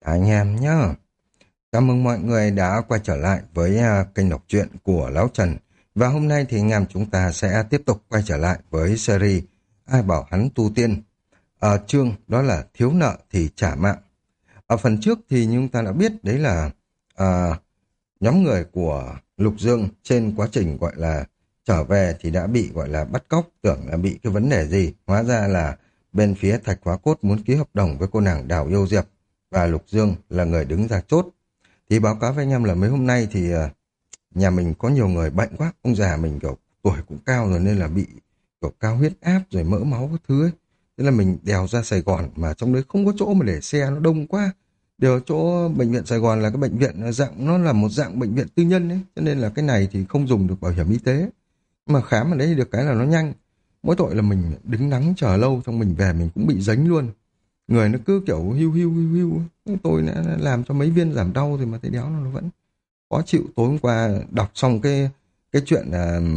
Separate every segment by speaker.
Speaker 1: Anh em nhá. Chào mừng mọi người đã quay trở lại với kênh đọc truyện của Lão Trần. Và hôm nay thì anh em chúng ta sẽ tiếp tục quay trở lại với series Ai bảo hắn tu tiên. Ở chương đó là thiếu nợ thì trả mạng. Ở phần trước thì chúng ta đã biết đấy là à, nhóm người của Lục Dương trên quá trình gọi là trở về thì đã bị gọi là bắt cóc, tưởng là bị cái vấn đề gì. Hóa ra là bên phía Thạch Hóa Cốt muốn ký hợp đồng với cô nàng Đào Yêu Diệp và Lục Dương là người đứng ra chốt. Thì báo cáo với anh em là mấy hôm nay thì nhà mình có nhiều người bệnh quá. Ông già mình kiểu tuổi cũng cao rồi nên là bị kiểu cao huyết áp rồi mỡ máu các thứ ấy. Thế là mình đèo ra Sài Gòn mà trong đấy không có chỗ mà để xe, nó đông quá. Điều chỗ bệnh viện Sài Gòn là cái bệnh viện nó là một dạng bệnh viện tư nhân ấy. Cho nên là cái này thì không dùng được bảo hiểm y tế. Mà khám ở đấy được cái là nó nhanh. Mỗi tội là mình đứng nắng chờ lâu, xong mình về mình cũng bị dính luôn. Người nó cứ kiểu hiu hiu hiu hiu. Tôi đã làm cho mấy viên giảm đau rồi mà thấy đéo nó vẫn khó chịu. Tối hôm qua đọc xong cái chuyện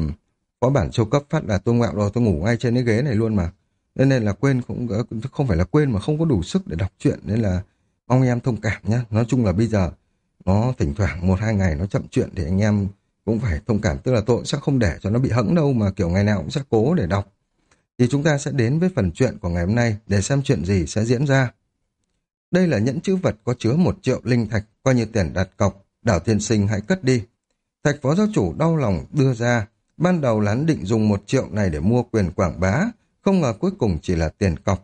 Speaker 1: có bản siêu cấp phát là tôi ngoẹo rồi, tôi ngủ ngay trên cái ghế này luôn mà. Nên là quên, cũng không phải là quên mà không có đủ sức để đọc truyện, nên là mong em thông cảm nhé. Nói chung là bây giờ nó thỉnh thoảng một hai ngày nó chậm chuyện thì anh em cũng phải thông cảm, tức là tôi cũng sẽ không để cho nó bị hẫng đâu, mà kiểu ngày nào cũng sẽ cố để đọc. Thì chúng ta sẽ đến với phần chuyện của ngày hôm nay để xem chuyện gì sẽ diễn ra. Đây là nhẫn chữ vật có chứa 1 triệu linh thạch, coi như tiền đặt cọc, Đào Tiên Sinh hãy cất đi. Thạch phó giáo chủ đau lòng đưa ra, ban đầu là hắn định dùng 1 triệu này để mua quyền quảng bá, không ngờ cuối cùng chỉ là tiền cọc.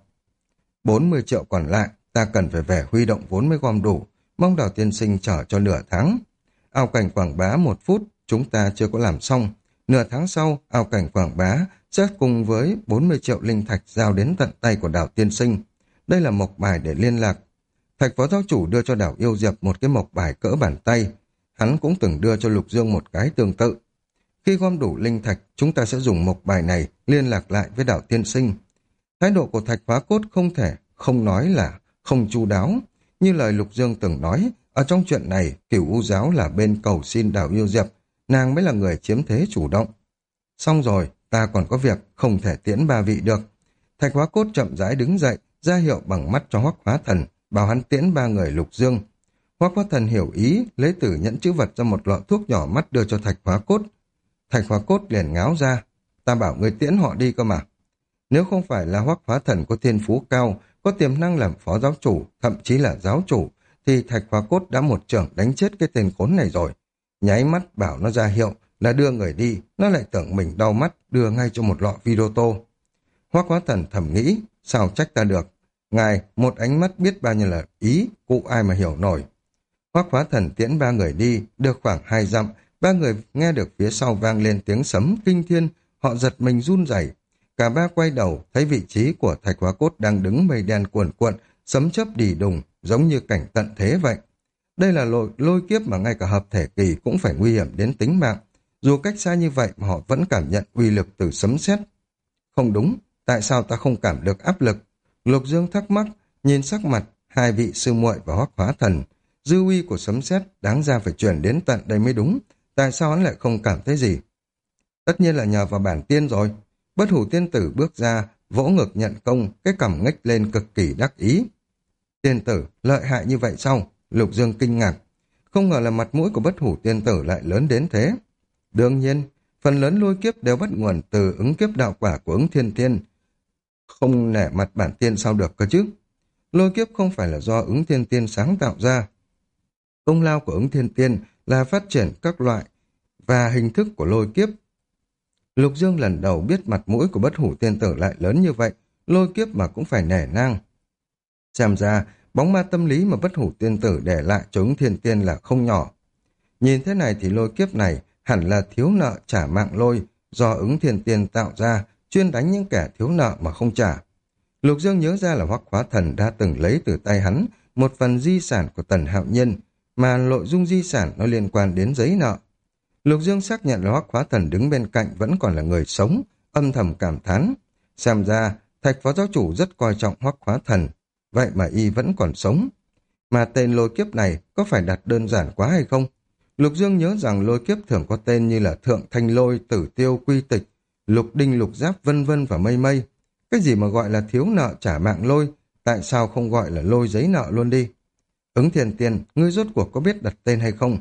Speaker 1: 40 triệu còn lại, ta cần phải về huy động vốn mới gom đủ, mong Đào Tiên Sinh chờ cho nửa tháng. Ảo cảnh quảng bá 1 phút, chúng ta chưa có làm xong. Nửa tháng sau, ảo cảnh quảng bá sẽ cùng với 40 triệu linh thạch giao đến tận tay của Đào Tiên Sinh. Đây là mộc bài để liên lạc. Thạch phó giáo chủ đưa cho Đào Yêu Diệp một cái mộc bài cỡ bàn tay. Hắn cũng từng đưa cho Lục Dương một cái tương tự. Khi gom đủ linh thạch, chúng ta sẽ dùng mộc bài này liên lạc lại với Đào Tiên Sinh. Thái độ của Thạch Hóa Cốt không thể không nói là không chu đáo. Như lời Lục Dương từng nói, ở trong chuyện này, Cửu U Giáo là bên cầu xin Đào Yêu Diệp, nàng mới là người chiếm thế chủ động. Xong rồi, ta còn có việc không thể tiễn ba vị được. Thạch Hóa Cốt chậm rãi đứng dậy, ra hiệu bằng mắt cho Hoắc Hóa Thần, bảo hắn tiễn ba người Lục Dương. Hoắc Hóa Thần hiểu ý, lấy từ nhẫn chữ vật ra một lọ thuốc nhỏ mắt đưa cho Thạch Hóa Cốt. Thạch Hóa Cốt liền ngáo ra, ta bảo người tiễn họ đi cơ mà. Nếu không phải là Hoắc Hóa Thần có thiên phú cao, có tiềm năng làm phó giáo chủ, thậm chí là giáo chủ, thì Thạch Hóa Cốt đã một chưởng đánh chết cái tên khốn này rồi. Nháy mắt bảo nó ra hiệu là đưa người đi, nó lại tưởng mình đau mắt, đưa ngay cho một lọ Viroto. Hoắc Hóa Thần thầm nghĩ, sao trách ta được. Ngài, một ánh mắt biết bao nhiêu là ý, cụ ai mà hiểu nổi. Hoắc Hóa Thần tiễn ba người đi, được khoảng 2 dặm, ba người nghe được phía sau vang lên tiếng sấm kinh thiên, họ giật mình run rẩy. Cả ba quay đầu, thấy vị trí của Thạch Hóa Cốt đang đứng mây đen cuồn cuộn, sấm chớp đì đùng, giống như cảnh tận thế vậy. Đây là lôi kiếp mà ngay cả hợp thể kỳ cũng phải nguy hiểm đến tính mạng. Dù cách xa như vậy mà họ vẫn cảm nhận uy lực từ sấm sét. Không đúng, tại sao ta không cảm được áp lực? Lục Dương thắc mắc, nhìn sắc mặt hai vị sư muội và Hoắc Hóa Thần. Dư uy của sấm sét đáng ra phải truyền đến tận đây mới đúng. Tại sao hắn lại không cảm thấy gì? Tất nhiên là nhờ vào bản tiên rồi. Bất Hủ Tiên Tử bước ra, vỗ ngực nhận công, cái cằm ngách lên cực kỳ đắc ý. Tiên tử, lợi hại như vậy sao? Lục Dương kinh ngạc. Không ngờ là mặt mũi của Bất Hủ Tiên Tử lại lớn đến thế. Đương nhiên, phần lớn lôi kiếp đều bắt nguồn từ ứng kiếp đạo quả của ứng thiên tiên. Không nể mặt bản tiên sao được cơ chứ? Lôi kiếp không phải là do ứng thiên tiên sáng tạo ra. Công lao của ứng thiên tiên là phát triển các loại và hình thức của lôi kiếp. Lục Dương lần đầu biết mặt mũi của Bất Hủ Tiên Tử lại lớn như vậy, lôi kiếp mà cũng phải nể nang. Xem ra, bóng ma tâm lý mà Bất Hủ Tiên Tử để lại cho ứng thiên tiên là không nhỏ. Nhìn thế này thì lôi kiếp này hẳn là thiếu nợ trả mạng lôi do ứng thiên tiên tạo ra, chuyên đánh những kẻ thiếu nợ mà không trả. Lục Dương nhớ ra là Hoắc Hóa Thần đã từng lấy từ tay hắn một phần di sản của Tần Hạo Nhiên, mà nội dung di sản nó liên quan đến giấy nợ. Lục Dương xác nhận là Hoắc Hóa Thần đứng bên cạnh vẫn còn là người sống, âm thầm cảm thán. Xem ra, Thạch phó giáo chủ rất coi trọng Hoắc Hóa Thần, vậy mà y vẫn còn sống. Mà tên lôi kiếp này có phải đặt đơn giản quá hay không? Lục Dương nhớ rằng lôi kiếp thường có tên như là Thượng Thanh Lôi, Tử Tiêu, Quy Tịch, Lục Đinh, Lục Giáp vân vân và mây mây. Cái gì mà gọi là thiếu nợ trả mạng lôi, tại sao không gọi là lôi giấy nợ luôn đi? Ứng Thiên Tiên, ngươi rốt cuộc có biết đặt tên hay không?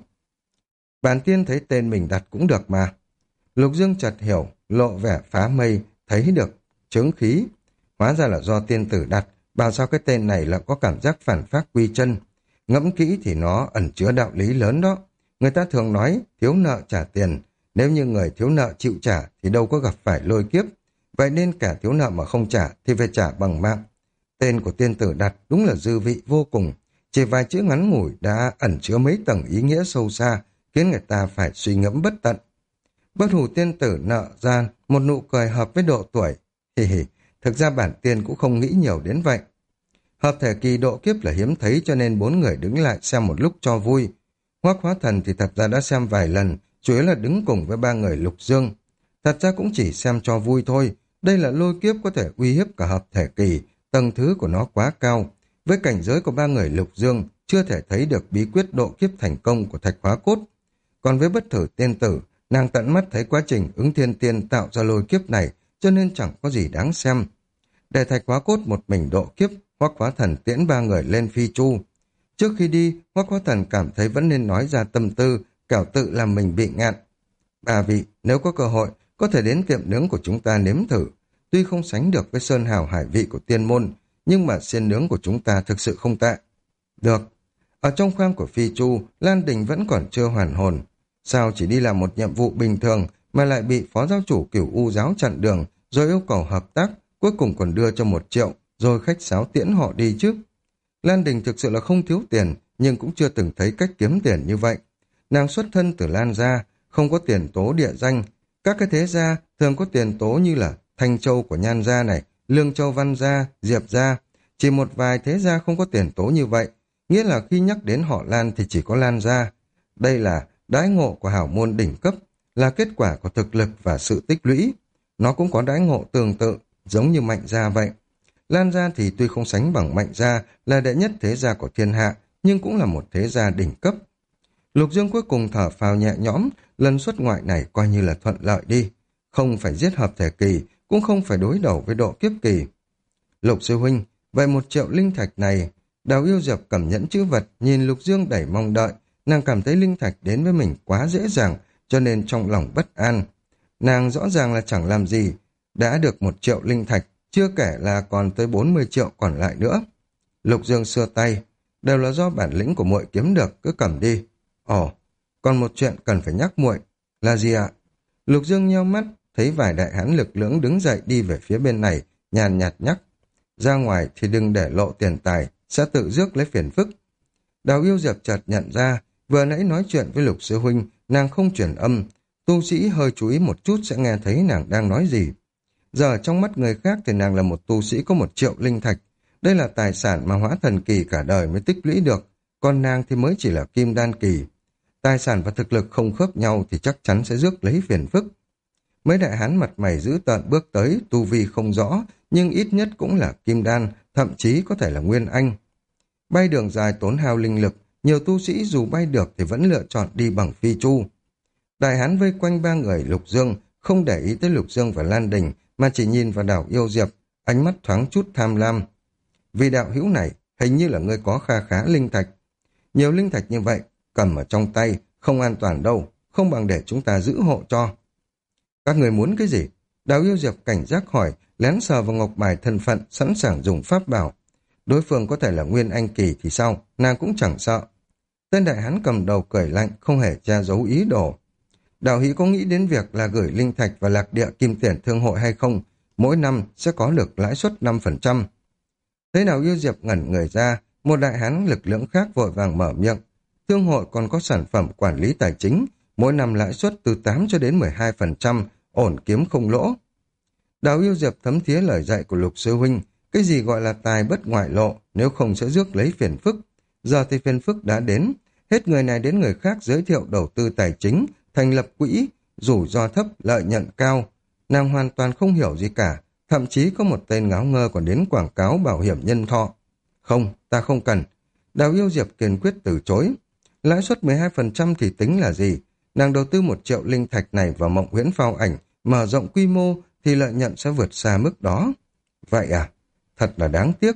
Speaker 1: Bản tiên thấy tên mình đặt cũng được mà. Lục Dương chợt hiểu, lộ vẻ phá mây, thấy được chướng khí. Hóa ra là do tiên tử đặt, bảo sao cái tên này lại có cảm giác phản phác quy chân. Ngẫm kỹ thì nó ẩn chứa đạo lý lớn đó. Người ta thường nói thiếu nợ trả tiền, nếu như người thiếu nợ chịu trả thì đâu có gặp phải lôi kiếp. Vậy nên cả thiếu nợ mà không trả thì phải trả bằng mạng. Tên của tiên tử đặt đúng là dư vị vô cùng. Chỉ vài chữ ngắn ngủi đã ẩn chứa mấy tầng ý nghĩa sâu xa, khiến người ta phải suy ngẫm bất tận. Bất hủ tiên tử nợ ra một nụ cười hợp với độ tuổi. Hì hì, thực ra bản tiên cũng không nghĩ nhiều đến vậy. Hợp thể kỳ độ kiếp là hiếm thấy cho nên bốn người đứng lại xem một lúc cho vui. Hoắc Hóa Thần thì thật ra đã xem vài lần, chủ yếu là đứng cùng với ba người Lục Dương. Thật ra cũng chỉ xem cho vui thôi, đây là lôi kiếp có thể uy hiếp cả hợp thể kỳ, tầng thứ của nó quá cao. Với cảnh giới của ba người Lục Dương, chưa thể thấy được bí quyết độ kiếp thành công của Thạch Hóa Cốt. Còn với bất thử tiên tử, nàng tận mắt thấy quá trình Ứng Thiên Tiên tạo ra lôi kiếp này, cho nên chẳng có gì đáng xem. Để Thạch Hóa Cốt một mình độ kiếp, Hoắc Hóa Thần tiễn ba người lên phi chu. Trước khi đi, Hoắc Hóa Thần cảm thấy vẫn nên nói ra tâm tư, kẻo tự làm mình bị ngạn. Bà vị, nếu có cơ hội, có thể đến tiệm nướng của chúng ta nếm thử. Tuy không sánh được với sơn hào hải vị của tiên môn, nhưng mà xiên nướng của chúng ta thực sự không tệ. Được. Ở trong khoang của phi chu, Lan Đình vẫn còn chưa hoàn hồn. Sao chỉ đi làm một nhiệm vụ bình thường mà lại bị phó giáo chủ Cửu U giáo chặn đường, rồi yêu cầu hợp tác, cuối cùng còn đưa cho 1 triệu, rồi khách sáo tiễn họ đi chứ. Lan Đình thực sự là không thiếu tiền, nhưng cũng chưa từng thấy cách kiếm tiền như vậy. Nàng xuất thân từ Lan gia, không có tiền tố địa danh. Các cái thế gia thường có tiền tố như là Thanh Châu của Nhan gia này, Lương Châu Văn gia, Diệp gia. Chỉ một vài thế gia không có tiền tố như vậy, nghĩa là khi nhắc đến họ Lan thì chỉ có Lan gia. Đây là đãi ngộ của hảo môn đỉnh cấp, là kết quả của thực lực và sự tích lũy. Nó cũng có đãi ngộ tương tự, giống như Mạnh gia vậy. Lan gia thì tuy không sánh bằng Mạnh gia là đệ nhất thế gia của thiên hạ, nhưng cũng là một thế gia đỉnh cấp. Lục Dương cuối cùng thở phào nhẹ nhõm, lần xuất ngoại này coi như là thuận lợi đi. Không phải giết hợp thể kỳ, cũng không phải đối đầu với độ kiếp kỳ. Lục sư huynh, vậy 1 triệu linh thạch này, Đào Yêu Diệp cầm nhẫn chữ vật, nhìn Lục Dương đầy mong đợi. Nàng cảm thấy linh thạch đến với mình quá dễ dàng, cho nên trong lòng bất an. Nàng rõ ràng là chẳng làm gì, đã được 1 triệu linh thạch, chưa kể là còn tới 40 triệu còn lại nữa. Lục Dương xua tay, đều là do bản lĩnh của muội kiếm được, cứ cầm đi. Ồ, còn một chuyện cần phải nhắc muội, là gì ạ? Lục Dương nheo mắt, thấy vài đại hán lực lưỡng đứng dậy đi về phía bên này, nhàn nhạt nhắc. Ra ngoài thì đừng để lộ tiền tài, sẽ tự rước lấy phiền phức. Đào Yêu Diệp chợt nhận ra, vừa nãy nói chuyện với Lục sư huynh, nàng không truyền âm, tu sĩ hơi chú ý một chút sẽ nghe thấy nàng đang nói gì. Giờ trong mắt người khác thì nàng là một tu sĩ có 1 triệu linh thạch, đây là tài sản mà Hóa Thần kỳ cả đời mới tích lũy được, còn nàng thì mới chỉ là Kim Đan kỳ. Tài sản và thực lực không khớp nhau thì chắc chắn sẽ rước lấy phiền phức. Mấy đại hán mặt mày dữ tợn bước tới, tu vi không rõ, nhưng ít nhất cũng là Kim Đan, thậm chí có thể là Nguyên Anh. Bay đường dài tốn hao linh lực, nhiều tu sĩ dù bay được thì vẫn lựa chọn đi bằng phi chu. Đại hán vây quanh ba người Lục Dương, không để ý tới Lục Dương và Lan Đình, mà chỉ nhìn vào Đào Yêu Diệp, ánh mắt thoáng chút tham lam. Vì đạo hữu này, hình như là ngươi có kha khá linh thạch. Nhiều linh thạch như vậy, cầm ở trong tay, không an toàn đâu, không bằng để chúng ta giữ hộ cho. Các người muốn cái gì? Đào Yêu Diệp cảnh giác hỏi, lén sờ vào ngọc bài thân phận, sẵn sàng dùng pháp bảo. Đối phương có thể là Nguyên Anh kỳ thì sao, nàng cũng chẳng sợ. Tên đại hán cầm đầu cười lạnh, không hề che giấu ý đồ. Đào hữu có nghĩ đến việc là gửi linh thạch và lạc địa kim tiền thương hội hay không? Mỗi năm sẽ có được lãi suất 5%. Thế nào Yêu Diệp ngẩn người ra, một đại hán lực lượng khác vội vàng mở miệng. Thương hội còn có sản phẩm quản lý tài chính, mỗi năm lãi suất từ 8 cho đến 12%, ổn kiếm không lỗ. Đào Yêu Diệp thấm thía lời dạy của Lục sư huynh, cái gì gọi là tài bất ngoại lộ, nếu không sẽ rước lấy phiền phức. Giờ thì phiền phức đã đến, hết người này đến người khác giới thiệu đầu tư tài chính, thành lập quỹ, rủi ro thấp, lợi nhuận cao. Nàng hoàn toàn không hiểu gì cả, thậm chí có một tên ngáo ngơ còn đến quảng cáo bảo hiểm nhân thọ. Không, ta không cần. Đào Yêu Diệp kiên quyết từ chối. Lãi suất 12% thì tính là gì? Nàng đầu tư 1 triệu linh thạch này vào Mộng Huyễn Phao Ảnh, mở rộng quy mô thì lợi nhuận sẽ vượt xa mức đó. Vậy à? Thật là đáng tiếc.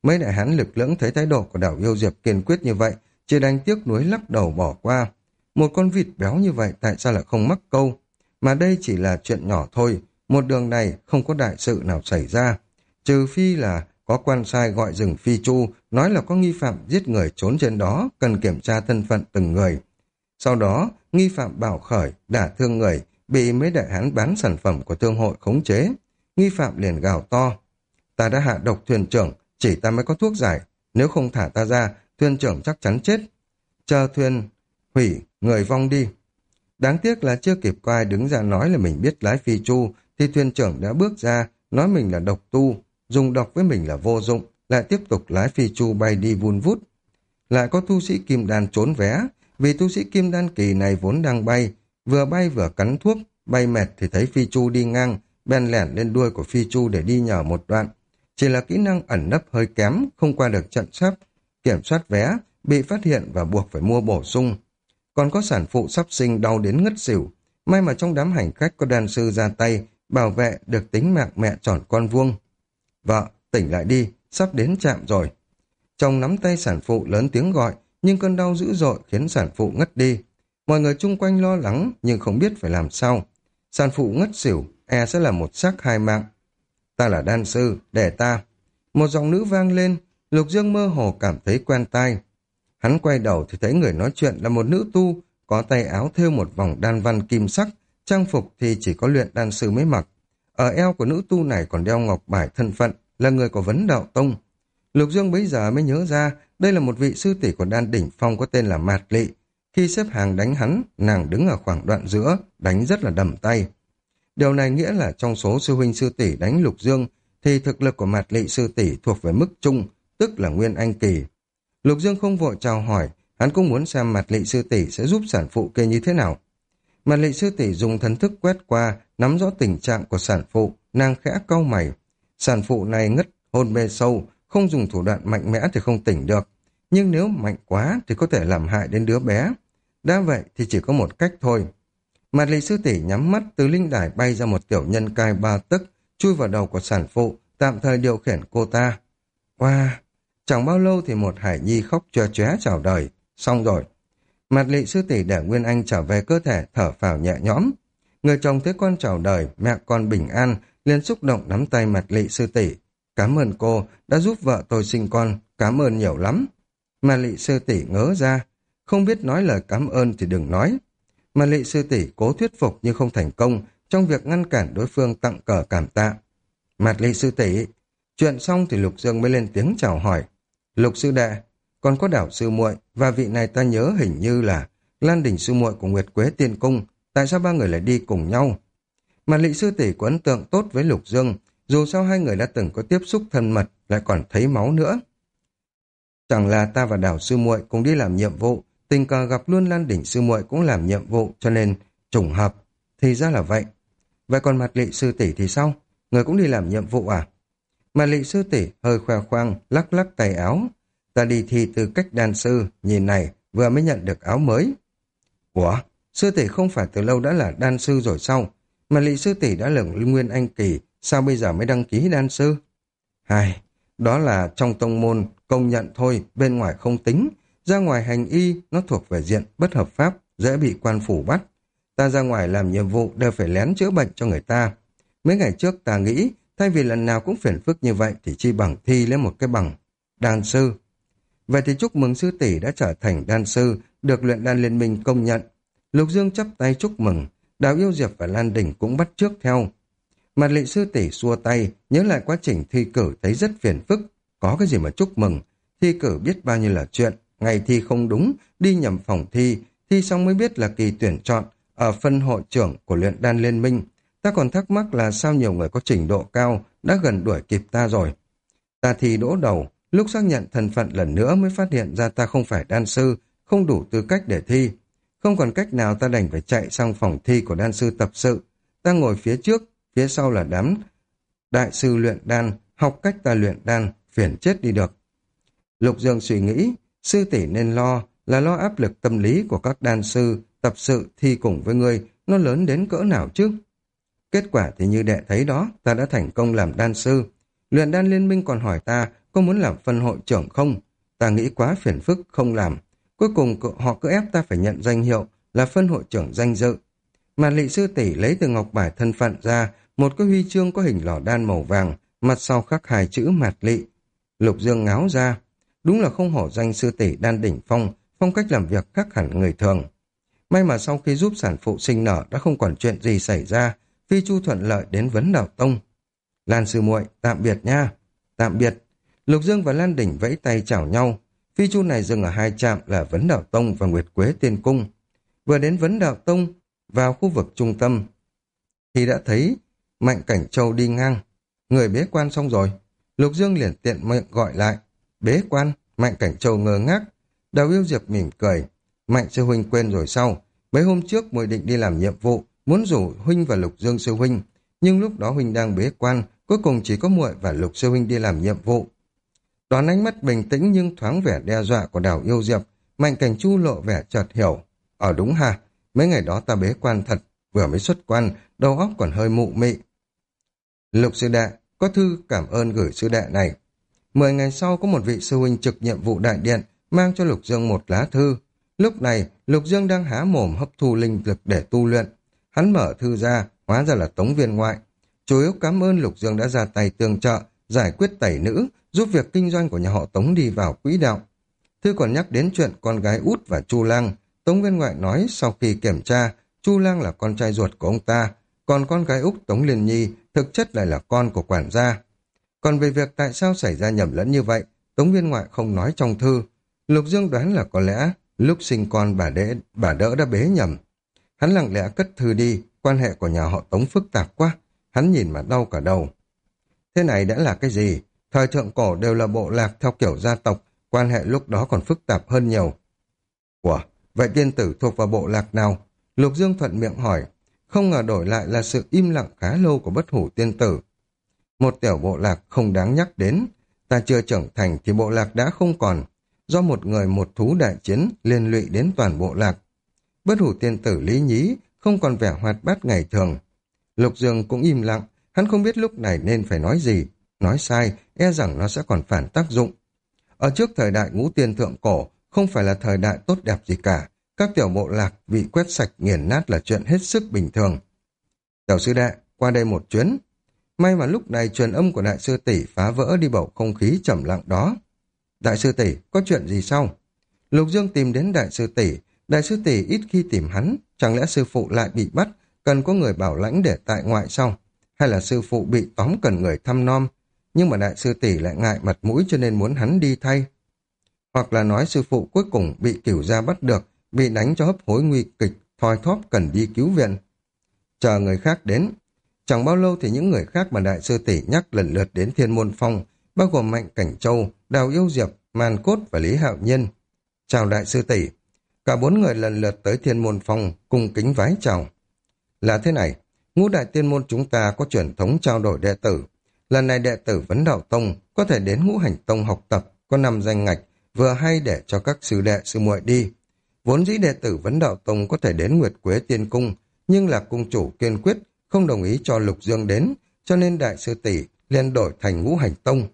Speaker 1: Mấy đại hán lực lưỡng thấy thái độ của Đào Yêu Diệp kiên quyết như vậy, chỉ đành tiếc nuối lắc đầu bỏ qua. Một con vịt béo như vậy tại sao lại không mắc câu? Mà đây chỉ là chuyện nhỏ thôi, một đường này không có đại sự nào xảy ra. Trừ phi là có quan sai gọi rừng Phi Chu, nói là có nghi phạm giết người trốn trên đó, cần kiểm tra thân phận từng người. Sau đó, nghi phạm Bảo Khởi đả thương người, bị mấy đại hán bán sản phẩm của thương hội khống chế. Nghi phạm liền gào to: ta đã hạ độc thuyền trưởng, chỉ ta mới có thuốc giải, nếu không thả ta ra, thuyền trưởng chắc chắn chết. Chờ thuyền hủy, người vong đi. Đáng tiếc là chưa kịp có ai đứng ra nói là mình biết lái Phi Chu, thì thuyền trưởng đã bước ra, nói mình là độc tu, dùng độc với mình là vô dụng, lại tiếp tục lái Phi Chu bay đi vun vút. Lại có tu sĩ kim đan trốn vé, vì tu sĩ kim đan kỳ này vốn đang bay vừa cắn thuốc, bay mệt thì thấy Phi Chu đi ngang, bèn lẻn lên đuôi của Phi Chu để đi nhờ một đoạn. Chỉ là kỹ năng ẩn nấp hơi kém, không qua được trận pháp kiểm soát vé, bị phát hiện và buộc phải mua bổ sung. Còn có sản phụ sắp sinh đau đến ngất xỉu, may mà trong đám hành khách có đan sư ra tay, bảo vệ được tính mạng mẹ tròn con vuông. Vợ, tỉnh lại đi, sắp đến trạm rồi. Chồng nắm tay sản phụ lớn tiếng gọi, nhưng cơn đau dữ dội khiến sản phụ ngất đi. Mọi người chung quanh lo lắng nhưng không biết phải làm sao. Sản phụ ngất xỉu, sẽ là một xác hai mạng. Ta là đan sư, để ta. Một giọng nữ vang lên, Lục Dương mơ hồ cảm thấy quen tai. Hắn quay đầu thì thấy người nói chuyện là một nữ tu, có tay áo thêu một vòng đan văn kim sắc, trang phục thì chỉ có luyện đan sư mới mặc. Ở eo của nữ tu này còn đeo ngọc bài thân phận, là người của Vấn Đạo Tông. Lục Dương bấy giờ mới nhớ ra, đây là một vị sư tỷ của đan đỉnh phong có tên là Mạt Lị. Khi xếp hàng đánh hắn, nàng đứng ở khoảng đoạn giữa, đánh rất là đầm tay. Điều này nghĩa là trong số sư huynh sư tỷ đánh Lục Dương, thì thực lực của Mạt Lị sư tỷ thuộc về mức trung, tức là Nguyên Anh kỳ. Lục Dương không vội chào hỏi, hắn cũng muốn xem Mạt Lị sư tỷ sẽ giúp sản phụ kia như thế nào. Mạt Lị sư tỷ dùng thần thức quét qua, nắm rõ tình trạng của sản phụ, nàng khẽ cau mày. Sản phụ này ngất hôn mê sâu, không dùng thủ đoạn mạnh mẽ thì không tỉnh được, nhưng nếu mạnh quá thì có thể làm hại đến đứa bé. Đã vậy thì chỉ có một cách thôi. Mạt Lị sư tỷ nhắm mắt, từ linh đài bay ra một tiểu nhân cai 3 tấc, chui vào đầu của sản phụ, tạm thời điều khiển cô ta. Wow! Chẳng bao lâu thì một hải nhi khóc choe choé chào đời. Xong rồi. Mạt Lị sư tỷ để Nguyên Anh trở về cơ thể, thở phào nhẹ nhõm. Người chồng thấy con chào đời, mẹ con bình an, liền xúc động nắm tay Mạt Lị sư tỷ. Cảm ơn cô đã giúp vợ tôi sinh con, cảm ơn nhiều lắm. Mạt Lị sư tỷ ngớ ra, không biết nói lời cảm ơn thì đừng nói. Mạt Lị sư tỷ cố thuyết phục nhưng không thành công trong việc ngăn cản đối phương tặng cờ cảm tạ. Mạt Lị sư tỷ. Chuyện xong thì Lục Dương mới lên tiếng chào hỏi. Lục sư đệ, còn có Đảo sư muội, và vị này ta nhớ hình như là Lan Đình sư muội của Nguyệt Quế Tiên Cung, tại sao ba người lại đi cùng nhau? Mạt Lị sư tỷ có ấn tượng tốt với Lục Dương, dù sao hai người đã từng có tiếp xúc thân mật, lại còn thấy máu nữa. Chẳng là ta và Đảo sư muội cùng đi làm nhiệm vụ, tình cờ gặp luôn Lan Đình sư muội cũng làm nhiệm vụ, cho nên trùng hợp. Thì ra là vậy. Vậy còn Mạt Lị sư tỷ thì sao? Người cũng đi làm nhiệm vụ à? Mạt Lị sư tỷ hơi khoe khoang, lắc lắc tay áo. Ta đi thi tư cách đan sư, nhìn này, vừa mới nhận được áo mới. Ủa? Sư tỷ không phải từ lâu đã là đan sư rồi sao? Mạt Lị sư tỷ đã là Nguyên Anh kỳ, sao bây giờ mới đăng ký đan sư? Hai, đó là trong tông môn công nhận thôi, bên ngoài không tính. Ra ngoài hành y, nó thuộc về diện bất hợp pháp, dễ bị quan phủ bắt. Ta ra ngoài làm nhiệm vụ đều phải lén chữa bệnh cho người ta. Mấy ngày trước ta nghĩ, thay vì lần nào cũng phiền phức như vậy thì chi bằng thi lấy một cái bằng đan sư. Vậy thì chúc mừng sư tỷ đã trở thành đan sư, được luyện đan liên minh công nhận. Lục Dương chắp tay chúc mừng, Đào Yêu Diệp và Lan Đình cũng bắt chước theo. Mạt Lị sư tỷ xua tay, nhớ lại quá trình thi cử thấy rất phiền phức. Có cái gì mà chúc mừng, thi cử biết bao nhiêu là chuyện, ngày thi không đúng, đi nhầm phòng thi, thi xong mới biết là kỳ tuyển chọn ở phân hội trưởng của luyện đan liên minh. Ta còn thắc mắc là sao nhiều người có trình độ cao đã gần đuổi kịp ta rồi. Ta thi đỗ đầu, lúc xác nhận thân phận lần nữa mới phát hiện ra ta không phải đan sư, không đủ tư cách để thi. Không còn cách nào ta đành phải chạy sang phòng thi của đan sư tập sự. Ta ngồi phía trước, phía sau là đám đại sư luyện đan, học cách ta luyện đan, phiền chết đi được. Lục Dương suy nghĩ, sư tỷ nên lo là lo áp lực tâm lý của các đan sư tập sự thi cùng với ngươi, nó lớn đến cỡ nào chứ? Kết quả thì như đệ thấy đó, ta đã thành công làm đan sư. Luyện đan liên minh còn hỏi ta có muốn làm phân hội trưởng không? Ta nghĩ quá phiền phức, không làm. Cuối cùng họ cứ ép ta phải nhận danh hiệu là phân hội trưởng danh dự. Mạt Lị sư tỷ lấy từ ngọc bài thân phận ra một cái huy chương có hình lò đan màu vàng, mặt sau khắc hai chữ Mạt Lị. Lục Dương ngáo ra, đúng là không hổ danh sư tỷ đan đỉnh phong, phong cách làm việc khác hẳn người thường. May mà sau khi giúp sản phụ sinh nở đã không còn chuyện gì xảy ra, Phi Chu thuận lợi đến Vấn Đạo Tông. Lan sư muội, tạm biệt nha. Tạm biệt. Lục Dương và Lan Đỉnh vẫy tay chào nhau. Phi Chu này dừng ở hai trạm là Vấn Đạo Tông và Nguyệt Quế Tiên Cung. Vừa đến Vấn Đạo Tông, vào khu vực trung tâm, thì đã thấy Mạnh Cảnh Châu đi ngang. Người bế quan xong rồi. Lục Dương liền tiện miệng gọi lại. Bế quan? Mạnh Cảnh Châu ngơ ngác. Đào Yêu Diệp mỉm cười. Mạnh sư huynh quên rồi sao? Mấy hôm trước muội định đi làm nhiệm vụ, muốn rủ huynh và Lục Dương sư huynh, nhưng lúc đó huynh đang bế quan, cuối cùng chỉ có muội và Lục sư huynh đi làm nhiệm vụ. Đón ánh mắt bình tĩnh nhưng thoáng vẻ đe dọa của Đào Yêu Diệp, Mạnh Cảnh Chu lộ vẻ chợt hiểu. Đúng ha, mấy ngày đó ta bế quan thật, vừa mới xuất quan, đầu óc còn hơi mụ mị. Lục sư đệ, có thư cảm ơn gửi sư đệ này. 10 ngày sau có một vị sư huynh trực nhiệm vụ đại điện mang cho Lục Dương một lá thư. Lúc này, Lục Dương đang há mồm hấp thu linh lực để tu luyện. Hắn mở thư ra, hóa ra là Tống Viên Ngoại. Chủ yếu cảm ơn Lục Dương đã ra tay tương trợ, giải quyết tẩy nữ, giúp việc kinh doanh của nhà họ Tống đi vào quỹ đạo. Thư còn nhắc đến chuyện con gái út và Chu Lang. Tống Viên Ngoại nói sau khi kiểm tra, Chu Lang là con trai ruột của ông ta, còn con gái út Tống Liên Nhi thực chất lại là con của quản gia. Còn về việc tại sao xảy ra nhầm lẫn như vậy, Tống Viên Ngoại không nói trong thư. Lục Dương đoán là có lẽ lúc sinh con bà đỡ đã bế nhầm. Hắn lặng lẽ cất thư đi, quan hệ của nhà họ Tống phức tạp quá, hắn nhìn mà đau cả đầu. Thế này đã là cái gì? Thời thượng cổ đều là bộ lạc theo kiểu gia tộc, quan hệ lúc đó còn phức tạp hơn nhiều. Ủa, vậy tiên tử thuộc vào bộ lạc nào? Lục Dương thuận miệng hỏi, không ngờ đổi lại là sự im lặng khá lâu của Bất Hủ tiên tử. Một tiểu bộ lạc không đáng nhắc đến, ta chưa trưởng thành thì bộ lạc đã không còn, do một người một thú đại chiến liên lụy đến toàn bộ lạc. Bất Hủ tiên tử Lý Nhí không còn vẻ hoạt bát ngày thường. Lục Dương cũng im lặng, hắn không biết lúc này nên phải nói gì. Nói sai, e rằng nó sẽ còn phản tác dụng. Ở trước thời đại ngũ tiên thượng cổ, không phải là thời đại tốt đẹp gì cả. Các tiểu bộ lạc bị quét sạch nghiền nát là chuyện hết sức bình thường. Tiểu sư đệ, qua đây một chuyến. May mà lúc này truyền âm của đại sư tỷ phá vỡ đi bầu không khí trầm lặng đó. Đại sư tỷ, có chuyện gì sao? Lục Dương tìm đến đại sư tỷ. Đại sư tỷ ít khi tìm hắn, chẳng lẽ sư phụ lại bị bắt, cần có người bảo lãnh để tại ngoại sao? Hay là sư phụ bị tóm cần người thăm nom, nhưng mà đại sư tỷ lại ngại mặt mũi cho nên muốn hắn đi thay? Hoặc là nói sư phụ cuối cùng bị cửu gia bắt được, bị đánh cho hấp hối nguy kịch, thoi thóp cần đi cứu viện. Chờ người khác đến. Chẳng bao lâu thì những người khác mà đại sư tỷ nhắc lần lượt đến Thiên Môn Phong, bao gồm Mạnh Cảnh Châu, Đào Yêu Diệp, Màn Cốt và Lý Hạo Nhiên. Chào đại sư tỷ. Cả 4 người lần lượt tới Thiên Môn Phong, cung kính vái chào. Là thế này, ngũ đại tiên môn chúng ta có truyền thống trao đổi đệ tử. Lần này đệ tử Vấn Đạo Tông có thể đến Ngũ Hành Tông học tập, có 5 danh ngạch, vừa hay để cho các sư đệ sư muội đi. Vốn dĩ đệ tử Vấn Đạo Tông có thể đến Nguyệt Quế Tiên Cung, nhưng là cung chủ kiên quyết không đồng ý cho Lục Dương đến, cho nên đại sư tỷ liền đổi thành Ngũ Hành Tông.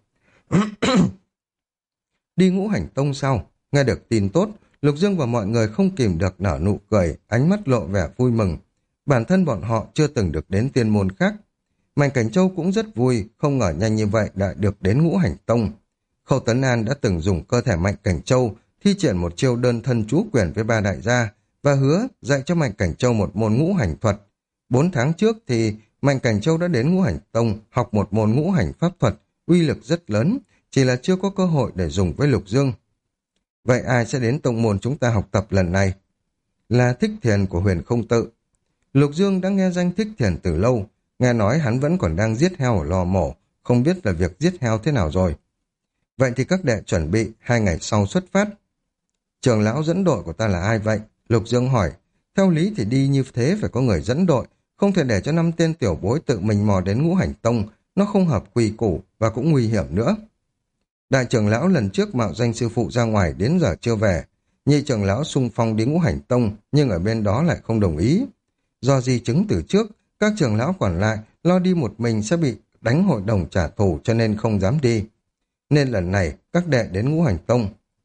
Speaker 1: Đi Ngũ Hành Tông sao? Nghe được tin tốt, Lục Dương và mọi người không kìm được nở nụ cười, ánh mắt lộ vẻ vui mừng. Bản thân bọn họ chưa từng được đến tiên môn khác. Mạnh Cảnh Châu cũng rất vui, không ngờ nhanh như vậy đã được đến Ngũ Hành Tông. Khâu Tấn An đã từng dùng cơ thể Mạnh Cảnh Châu thi triển một chiêu đơn thân chú quyền với 3 đại gia và hứa dạy cho Mạnh Cảnh Châu một môn ngũ hành thuật. 4 tháng trước thì Mạnh Cảnh Châu đã đến Ngũ Hành Tông học một môn ngũ hành pháp thuật, uy lực rất lớn, chỉ là chưa có cơ hội để dùng với Lục Dương. Vậy ai sẽ đến tông môn chúng ta học tập lần này? Là Thích Thiền của Huyền Không Tự. Lục Dương đã nghe danh Thích Thiền từ lâu, nghe nói hắn vẫn còn đang giết heo ở lò mổ, không biết là việc giết heo thế nào rồi. Vậy thì các đệ chuẩn bị 2 ngày sau xuất phát. Trưởng lão dẫn đội của ta là ai vậy? Lục Dương hỏi. Theo lý thì đi như thế phải có người dẫn đội, không thể để cho 5 tên tiểu bối tự mình mò đến Ngũ Hành Tông, nó không hợp quy củ và cũng nguy hiểm nữa. Đại trưởng lão lần trước mạo danh sư phụ ra ngoài đến giờ chưa về. Nhị trưởng lão xung phong đến Ngũ Hành Tông, nhưng ở bên đó lại không đồng ý. Do di chứng từ trước, các trưởng lão còn lại lo đi một mình sẽ bị đánh hội đồng trả thù cho nên không dám đi. nên lần này các đệ đến Ngũ Hành Tông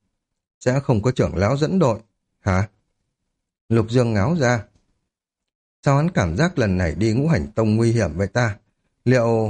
Speaker 1: sẽ không có trưởng lão dẫn đội. Hả? Lục Dương ngáo ra. Sao hắn cảm giác lần này đi Ngũ Hành Tông nguy hiểm vậy ta? Liệu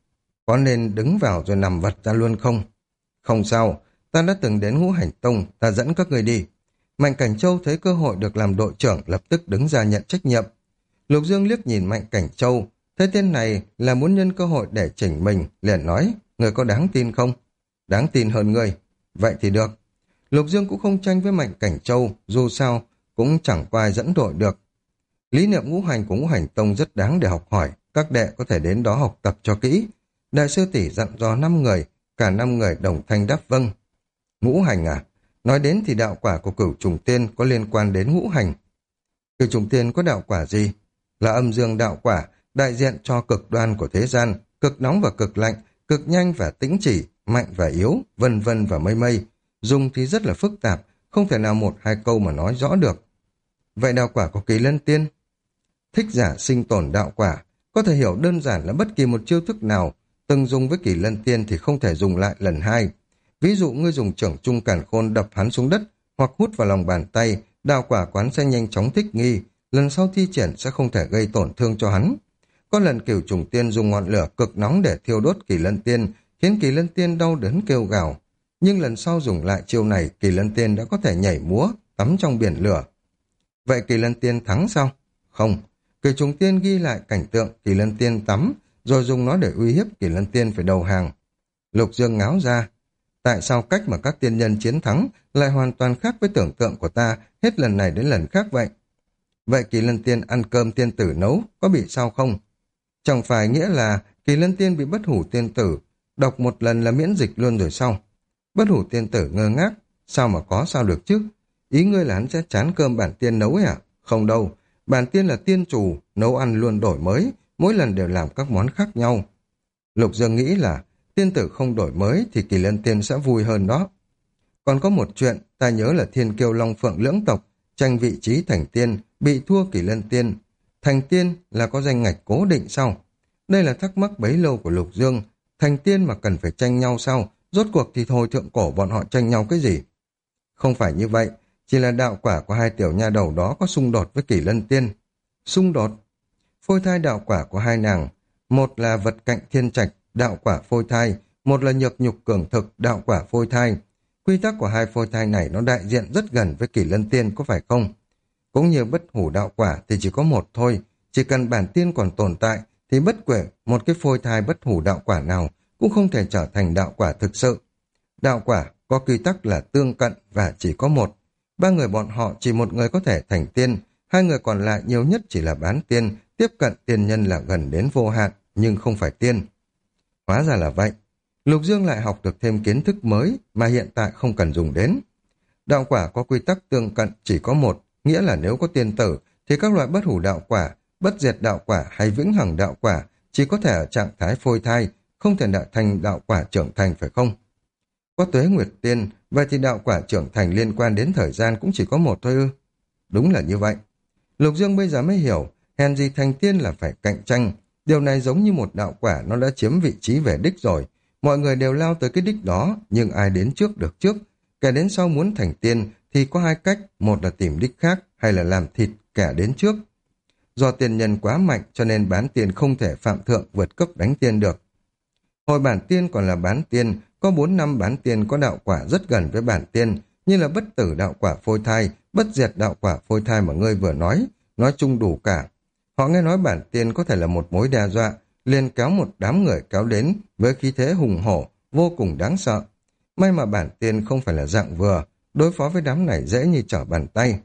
Speaker 1: có nên đứng vào rồi nằm vật ra luôn không? Không sao, ta đã từng đến Ngũ Hành Tông, ta dẫn các người đi. Mạnh Cảnh Châu thấy cơ hội được làm đội trưởng lập tức đứng ra nhận trách nhiệm. Lục Dương liếc nhìn Mạnh Cảnh Châu, thấy tên này là muốn nhân cơ hội để chỉnh mình, liền nói, người có đáng tin không? Đáng tin hơn người. Vậy thì được. Lục Dương cũng không tranh với Mạnh Cảnh Châu, dù sao cũng chẳng có ai dẫn đội được. Lý niệm ngũ hành của Ngũ Hành Tông rất đáng để học hỏi, các đệ có thể đến đó học tập cho kỹ. Đại sư tỷ dặn dò 5 người, cả 5 người đồng thanh đáp vâng. Ngũ hành à? Nói đến thì đạo quả của Cửu Trùng Tiên có liên quan đến ngũ hành. Cửu Trùng Tiên có đạo quả gì? Là âm dương đạo quả, đại diện cho cực đoan của thế gian, cực nóng và cực lạnh, cực nhanh và tĩnh chỉ, mạnh và yếu, vân vân và mây mây. Dùng thì rất là phức tạp, không thể nào một hai câu mà nói rõ được. Vậy đạo quả của Kỳ Lân Tiên? Thích giả sinh tồn đạo quả, có thể hiểu đơn giản là bất kỳ một chiêu thức nào từng dùng với Kỳ Lân Tiên thì không thể dùng lại lần hai. Ví dụ ngươi dùng trưởng trung càn khôn đập hắn xuống đất hoặc hút vào lòng bàn tay, đạo quả quán sẽ nhanh chóng thích nghi, lần sau thi triển sẽ không thể gây tổn thương cho hắn. Có lần Cửu Trùng Tiên dùng ngọn lửa cực nóng để thiêu đốt Kỳ Lân Tiên, khiến Kỳ Lân Tiên đau đớn kêu gào. Nhưng lần sau dùng lại chiêu này, Kỳ Lân Tiên đã có thể nhảy múa, tắm trong biển lửa. Vậy Kỳ Lân Tiên thắng sao? Không. Cửu Trùng Tiên ghi lại cảnh tượng Kỳ Lân Tiên tắm, rồi dùng nó để uy hiếp Kỳ Lân Tiên phải đầu hàng. Lục Dương ngáo ra. Tại sao cách mà các tiên nhân chiến thắng lại hoàn toàn khác với tưởng tượng của ta, hết lần này đến lần khác vậy? Vậy Kỳ Lân Tiên ăn cơm tiên tử nấu, có bị sao không? Chẳng phải nghĩa là Kỳ Lân Tiên bị bất hủ tiên tử, độc một lần là miễn dịch luôn rồi sao? Bất hủ tiên tử ngơ ngác, sao mà có sao được chứ? Ý ngươi là hắn sẽ chán cơm bản tiên nấu ấy à? Không đâu, bản tiên là tiên chủ, nấu ăn luôn đổi mới, mỗi lần đều làm các món khác nhau. Lục Dương nghĩ là tiên tử không đổi mới thì Kỳ Lân Tiên sẽ vui hơn đó. Còn có một chuyện, ta nhớ là Thiên Kiêu Long Phượng lưỡng tộc, tranh vị trí thành tiên, bị thua Kỳ Lân Tiên. Thành tiên là có danh ngạch cố định sao? Đây là thắc mắc bấy lâu của Lục Dương. Thành tiên mà cần phải tranh nhau sao? Rốt cuộc thì thôi thượng cổ bọn họ tranh nhau cái gì? Không phải như vậy, chỉ là đạo quả của hai tiểu nha đầu đó có xung đột với Kỳ Lân Tiên. Xung đột? Phôi thai đạo quả của hai nàng, một là vật cạnh thiên trạch, đạo quả phôi thai, một là nhược nhục cường thực, đạo quả phôi thai. Quy tắc của hai phôi thai này nó đại diện rất gần với Kỳ Lân Tiên có phải không? Cũng như bất hủ đạo quả thì chỉ có một thôi, chỉ cần bản tiên còn tồn tại thì bất kể một cái phôi thai bất hủ đạo quả nào cũng không thể trở thành đạo quả thực sự. Đạo quả có quy tắc là tương cận và chỉ có một. Ba người bọn họ chỉ một người có thể thành tiên, hai người còn lại nhiều nhất chỉ là bán tiên, tiếp cận tiên nhân là gần đến vô hạn, nhưng không phải tiên. Hóa ra là vậy. Lục Dương lại học được thêm kiến thức mới mà hiện tại không cần dùng đến. Đạo quả có quy tắc tương cận chỉ có một, nghĩa là nếu có tiên tử thì các loại bất hủ đạo quả, bất diệt đạo quả hay vĩnh hằng đạo quả chỉ có thể ở trạng thái phôi thai, không thể đạt thành đạo quả trưởng thành phải không? Có Tuế Nguyệt Tiên, vậy thì đạo quả trưởng thành liên quan đến thời gian cũng chỉ có một thôi ư? Đúng là như vậy. Lục Dương bây giờ mới hiểu, hèn gì thành tiên là phải cạnh tranh. Điều này giống như một đạo quả nó đã chiếm vị trí về đích rồi. Mọi người đều lao tới cái đích đó, nhưng ai đến trước được trước. Kẻ đến sau muốn thành tiên thì có hai cách, một là tìm đích khác hay là làm thịt kẻ đến trước. Do tiên nhân quá mạnh cho nên bán tiên không thể phạm thượng vượt cấp đánh tiên được. Hồi bản tiên còn là bán tiên, có 4 năm bán tiên có đạo quả rất gần với bản tiên, như là bất tử đạo quả phôi thai, bất diệt đạo quả phôi thai mà ngươi vừa nói chung đủ cả. Họ nghe nói bản tiên có thể là một mối đe dọa, liền kéo một đám người kéo đến với khí thế hùng hổ, vô cùng đáng sợ. May mà bản tiên không phải là dạng vừa, đối phó với đám này dễ như trở bàn tay.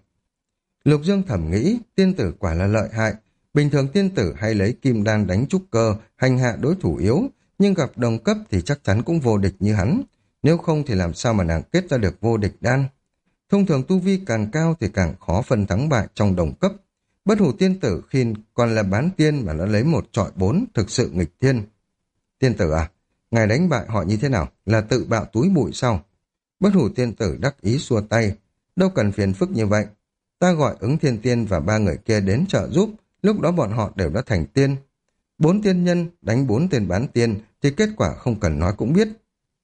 Speaker 1: Lục Dương thầm nghĩ, tiên tử quả là lợi hại. Bình thường tiên tử hay lấy kim đan đánh trúc cơ, hành hạ đối thủ yếu, nhưng gặp đồng cấp thì chắc chắn cũng vô địch như hắn. Nếu không thì làm sao mà nàng kết ra được vô địch đan? Thông thường tu vi càng cao thì càng khó phân thắng bại trong đồng cấp. Bất hủ tiên tử khi còn là bán tiên mà nó lấy một trọi 4, thực sự nghịch thiên. Tiên tử à, ngài đánh bại họ như thế nào? Là tự bạo túi bụi sao? Bất hủ tiên tử đắc ý xua tay. Đâu cần phiền phức như vậy. Ta gọi Ứng Thiên Tiên và 3 người kia đến trợ giúp, lúc đó bọn họ đều đã thành tiên. 4 tiên nhân đánh 4 tên bán tiên thì kết quả không cần nói cũng biết.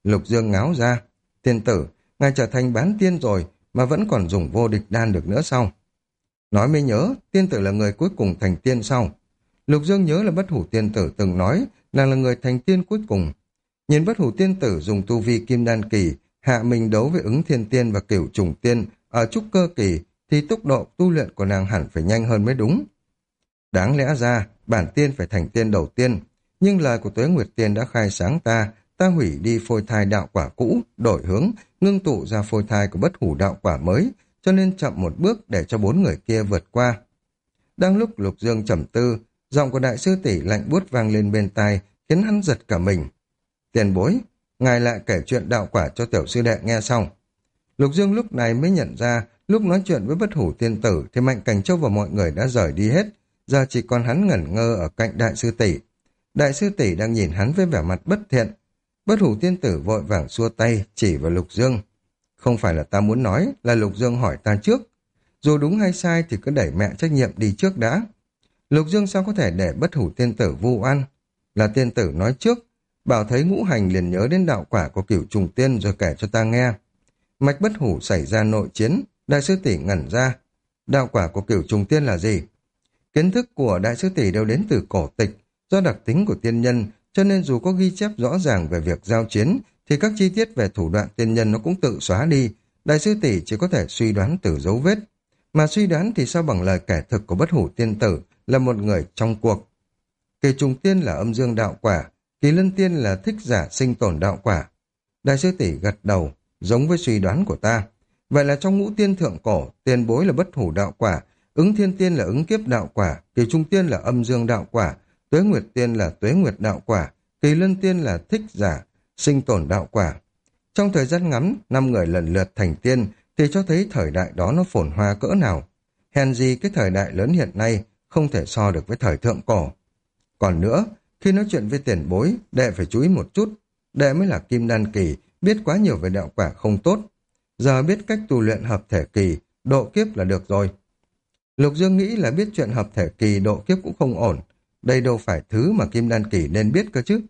Speaker 1: Lục Dương ngáo ra. Tiên tử, ngài trở thành bán tiên rồi mà vẫn còn dùng vô địch đan được nữa sao? Nói mới nhớ, tiên tử là người cuối cùng thành tiên sau. Lục Dương nhớ là Bất Hủ tiên tử từng nói nàng là người thành tiên cuối cùng. Nhìn Bất Hủ tiên tử dùng tu vi kim đan kỳ, hạ mình đấu với Ứng Thiên tiên và Cửu Trùng tiên ở trúc cơ kỳ, thì tốc độ tu luyện của nàng hẳn phải nhanh hơn mới đúng. Đáng lẽ ra, bản tiên phải thành tiên đầu tiên, nhưng lời của Tuế Nguyệt Tiên đã khai sáng ta hủy đi phôi thai đạo quả cũ, đổi hướng, ngưng tụ ra phôi thai của Bất Hủ đạo quả mới, cho nên chậm một bước để cho 4 người kia vượt qua. Đang lúc Lục Dương trầm tư, giọng của đại sư tỷ lạnh buốt vang lên bên tai, khiến hắn giật cả mình. Tiền bối, ngài lại kể chuyện đạo quả cho tiểu sư đệ nghe xong. Lục Dương lúc này mới nhận ra, lúc nói chuyện với Bất Hủ tiên tử thì Mạnh Cảnh Châu và mọi người đã rời đi hết, giờ chỉ còn hắn ngẩn ngơ ở cạnh đại sư tỷ. Đại sư tỷ đang nhìn hắn với vẻ mặt bất thiện. Bất Hủ tiên tử vội vàng xua tay chỉ vào Lục Dương. Không phải là ta muốn nói, là Lục Dương hỏi ta trước. Dù đúng hay sai thì cứ đẩy mẹ trách nhiệm đi trước đã. Lục Dương sao có thể để Bất Hủ tiên tử vu oan? Là tiên tử nói trước, bảo thấy ngũ hành liền nhớ đến đạo quả của Cửu Trùng tiên rồi kể cho ta nghe. Mạch Bất Hủ xảy ra nội chiến, đại sư tỷ ngẩn ra. Đạo quả của Cửu Trùng tiên là gì? Kiến thức của đại sư tỷ đều đến từ cổ tịch, do đặc tính của tiên nhân, cho nên dù có ghi chép rõ ràng về việc giao chiến, thì các chi tiết về thủ đoạn tiên nhân nó cũng tự xóa đi. Đại sư tỷ chỉ có thể suy đoán từ dấu vết. Mà suy đoán thì sao bằng lời kể thực của Bất Hủ tiên tử là một người trong cuộc. Kỳ trùng tiên là âm dương đạo quả, kỳ lân tiên là thích giả sinh tồn đạo quả. Đại sư tỷ gật đầu, giống với suy đoán của ta. Vậy là trong ngũ tiên thượng cổ, tiền bối là Bất Hủ đạo quả, Ứng Thiên tiên là ứng kiếp đạo quả, kỳ trung tiên là âm dương đạo quả, Tuế Nguyệt tiên là tuế nguyệt đạo quả, kỳ lân tiên là thích giả sinh tồn đạo quả. Trong thời gian ngắn, 5 người lần lượt thành tiên thì cho thấy thời đại đó nó phồn hoa cỡ nào. Hèn gì cái thời đại lớn hiện nay không thể so được với thời thượng cổ. Còn nữa, khi nói chuyện với tiền bối, đệ phải chú ý một chút. Đệ mới là kim đan kỳ, biết quá nhiều về đạo quả không tốt. Giờ biết cách tu luyện hợp thể kỳ, độ kiếp là được rồi. Lục Dương nghĩ là biết chuyện hợp thể kỳ độ kiếp cũng không ổn. Đây đâu phải thứ mà kim đan kỳ nên biết cơ chứ.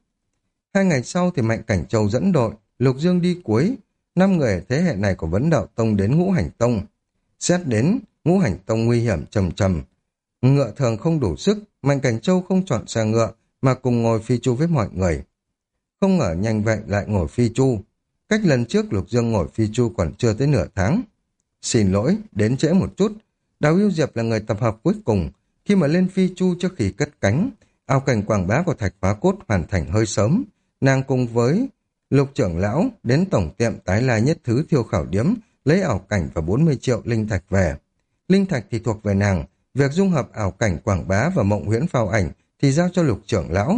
Speaker 1: 2 ngày sau thì Mạnh Cảnh Châu dẫn đội, Lục Dương đi cuối. 5 người thế hệ này của Vấn Đạo Tông đến Ngũ Hành Tông. Xét đến, Ngũ Hành Tông nguy hiểm trầm trầm. Ngựa thường không đủ sức, Mạnh Cảnh Châu không chọn xe ngựa mà cùng ngồi phi chu với mọi người. Không ngờ nhanh vậy lại ngồi phi chu. Cách lần trước Lục Dương ngồi phi chu còn chưa tới nửa tháng. Xin lỗi, đến trễ một chút. Đào Yêu Diệp là người tập hợp cuối cùng. Khi mà lên phi chu trước khi cất cánh, ảo cảnh quảng bá của Thạch Phá Cốt hoàn thành hơi sớm. Nàng cùng với Lục trưởng lão đến tổng tiệm Tái La Nhất Thứ Thiêu Khảo Điếm lấy ảo cảnh và 40 triệu linh thạch về. Linh thạch thì thuộc về nàng, việc dung hợp ảo cảnh quảng bá và mộng huyễn phao ảnh thì giao cho Lục trưởng lão.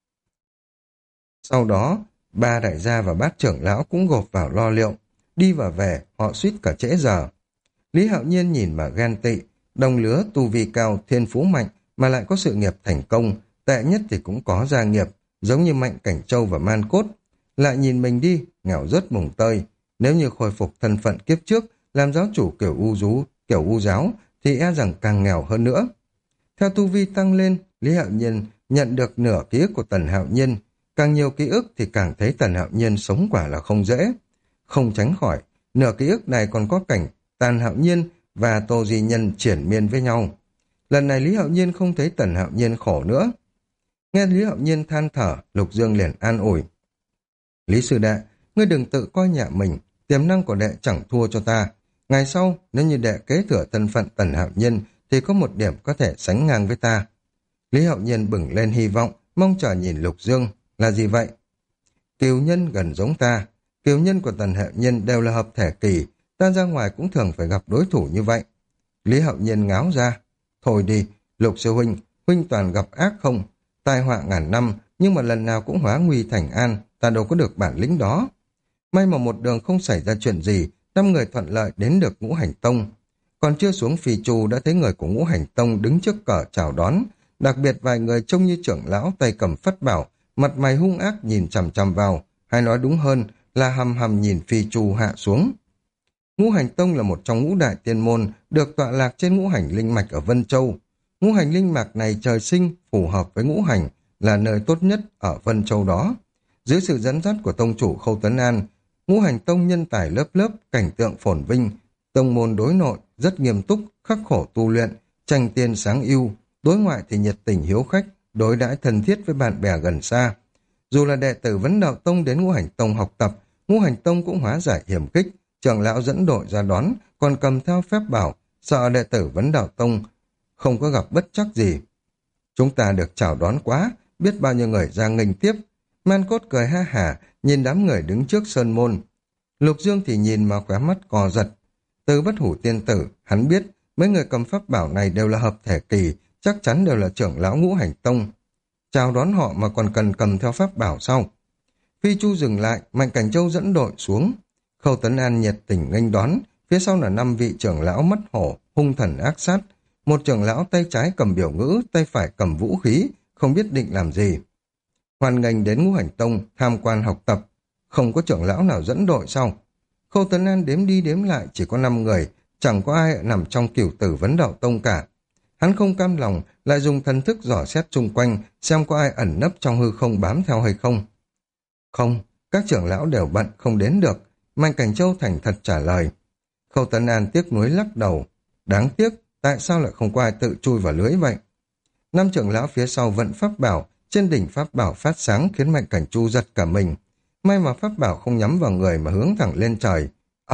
Speaker 1: Sau đó, 3 đại gia và bát trưởng lão cũng gộp vào lo liệu. Đi và về, họ suýt cả trễ giờ. Lý Hạo Nhiên nhìn mà ghen tị, đồng lứa tu vi cao, thiên phú mạnh mà lại có sự nghiệp thành công, tệ nhất thì cũng có gia nghiệp, giống như Mạnh Cảnh Châu và Man Cốt. Lại nhìn mình đi, nghèo rớt mùng tơi. Nếu như khôi phục thân phận kiếp trước, làm giáo chủ kiểu U giáo, thì e rằng càng nghèo hơn nữa. Theo tu vi tăng lên, Lý Hạo Nhiên nhận được nửa ký ức của Tần Hạo Nhiên. Càng nhiều ký ức thì càng thấy Tần Hạo Nhiên sống quả là không dễ. Không tránh khỏi, nửa ký ức này còn có cảnh Tần Hạo Nhiên và Tô Di Nhân triển miên với nhau. Lần này Lý Hạo Nhiên không thấy Tần Hạo Nhiên khổ nữa. Nghe Lý Hạo Nhiên than thở, Lục Dương liền an ủi. Lý sư đệ, ngươi đừng tự coi nhẹ mình, tiềm năng của đệ chẳng thua cho ta. Ngày sau, nếu như đệ kế thừa thân phận Tần Hạo Nhiên, thì có một điểm có thể sánh ngang với ta. Lý Hạo Nhiên bừng lên hy vọng, mong chờ nhìn Lục Dương. Là gì vậy? Kiều nhân gần giống ta. Kiều nhân của Tần Hạo Nhiên đều là hợp thể kỳ. Ta ra ngoài cũng thường phải gặp đối thủ như vậy. Lý Hạo Nhiên ngáo ra. Thôi đi, Lục sư huynh, huynh toàn gặp ác không? Tai họa ngàn năm, nhưng mà lần nào cũng hóa nguy thành an. Ta đâu có được bản lĩnh đó. May mà một đường không xảy ra chuyện gì, 5 người thuận lợi đến được Ngũ Hành Tông. Còn chưa xuống phi chu đã thấy người của Ngũ Hành Tông đứng trước cờ chào đón. Đặc biệt vài người trông như trưởng lão tay cầm phất bảo, mặt mày hung ác nhìn chằm chằm vào, hay nói đúng hơn là hầm hầm nhìn phi chu hạ xuống. Ngũ Hành Tông là một trong ngũ đại tiên môn được tọa lạc trên ngũ hành linh mạch ở Vân Châu. Ngũ hành linh mạch này trời sinh phù hợp với ngũ hành, là nơi tốt nhất ở Vân Châu đó. Dưới sự dẫn dắt của tông chủ Khâu Tấn An, Ngũ Hành Tông nhân tài lớp lớp, cảnh tượng phồn vinh, tông môn đối nội rất nghiêm túc, khắc khổ tu luyện, tranh tiên sáng ưu, đối ngoại thì nhiệt tình hiếu khách, đối đãi thân thiết với bạn bè gần xa. Dù là đệ tử Vấn Đạo Tông đến Ngũ Hành Tông học tập, Ngũ Hành Tông cũng hóa giải hiểm kích, trưởng lão dẫn đội ra đón, còn cầm theo phép bảo, sợ đệ tử Vấn Đạo Tông không có gặp bất trắc gì. Chúng ta được chào đón quá, biết bao nhiêu người ra nghênh tiếp. Man Cốt cười ha hả, nhìn đám người đứng trước sơn môn. Lục Dương thì nhìn mà khóe mắt co giật. Từ Bất Hủ Tiên Tử, hắn biết mấy người cầm pháp bảo này đều là hợp thể kỳ, chắc chắn đều là trưởng lão Ngũ Hành Tông. Chào đón họ mà còn cần cầm theo pháp bảo sau. Phi Chu dừng lại, Mạnh Cảnh Châu dẫn đội xuống. Khâu Tấn An nhiệt tình nghênh đón, phía sau là 5 vị trưởng lão mắt hổ, hung thần ác sát. Một trưởng lão tay trái cầm biểu ngữ, tay phải cầm vũ khí, không biết định làm gì. Hoan nghênh đến Ngũ Hành Tông, tham quan học tập. Không có trưởng lão nào dẫn đội sau. Khâu Tấn An đếm đi đếm lại chỉ có 5 người, chẳng có ai nằm trong Cửu Tử Vấn Đạo Tông cả. Hắn không cam lòng, lại dùng thần thức dò xét chung quanh, xem có ai ẩn nấp trong hư không bám theo hay không. Không, các trưởng lão đều bận không đến được. Mạnh Cảnh Châu thành thật trả lời. Khâu Tấn An tiếc nuối lắc đầu. Đáng tiếc, tại sao lại không có ai tự chui vào lưới vậy? 5 trưởng lão phía sau vận pháp bảo, trên đỉnh pháp bảo phát sáng khiến Mạnh Cảnh Chu giật cả mình. May mà pháp bảo không nhắm vào người mà hướng thẳng lên trời.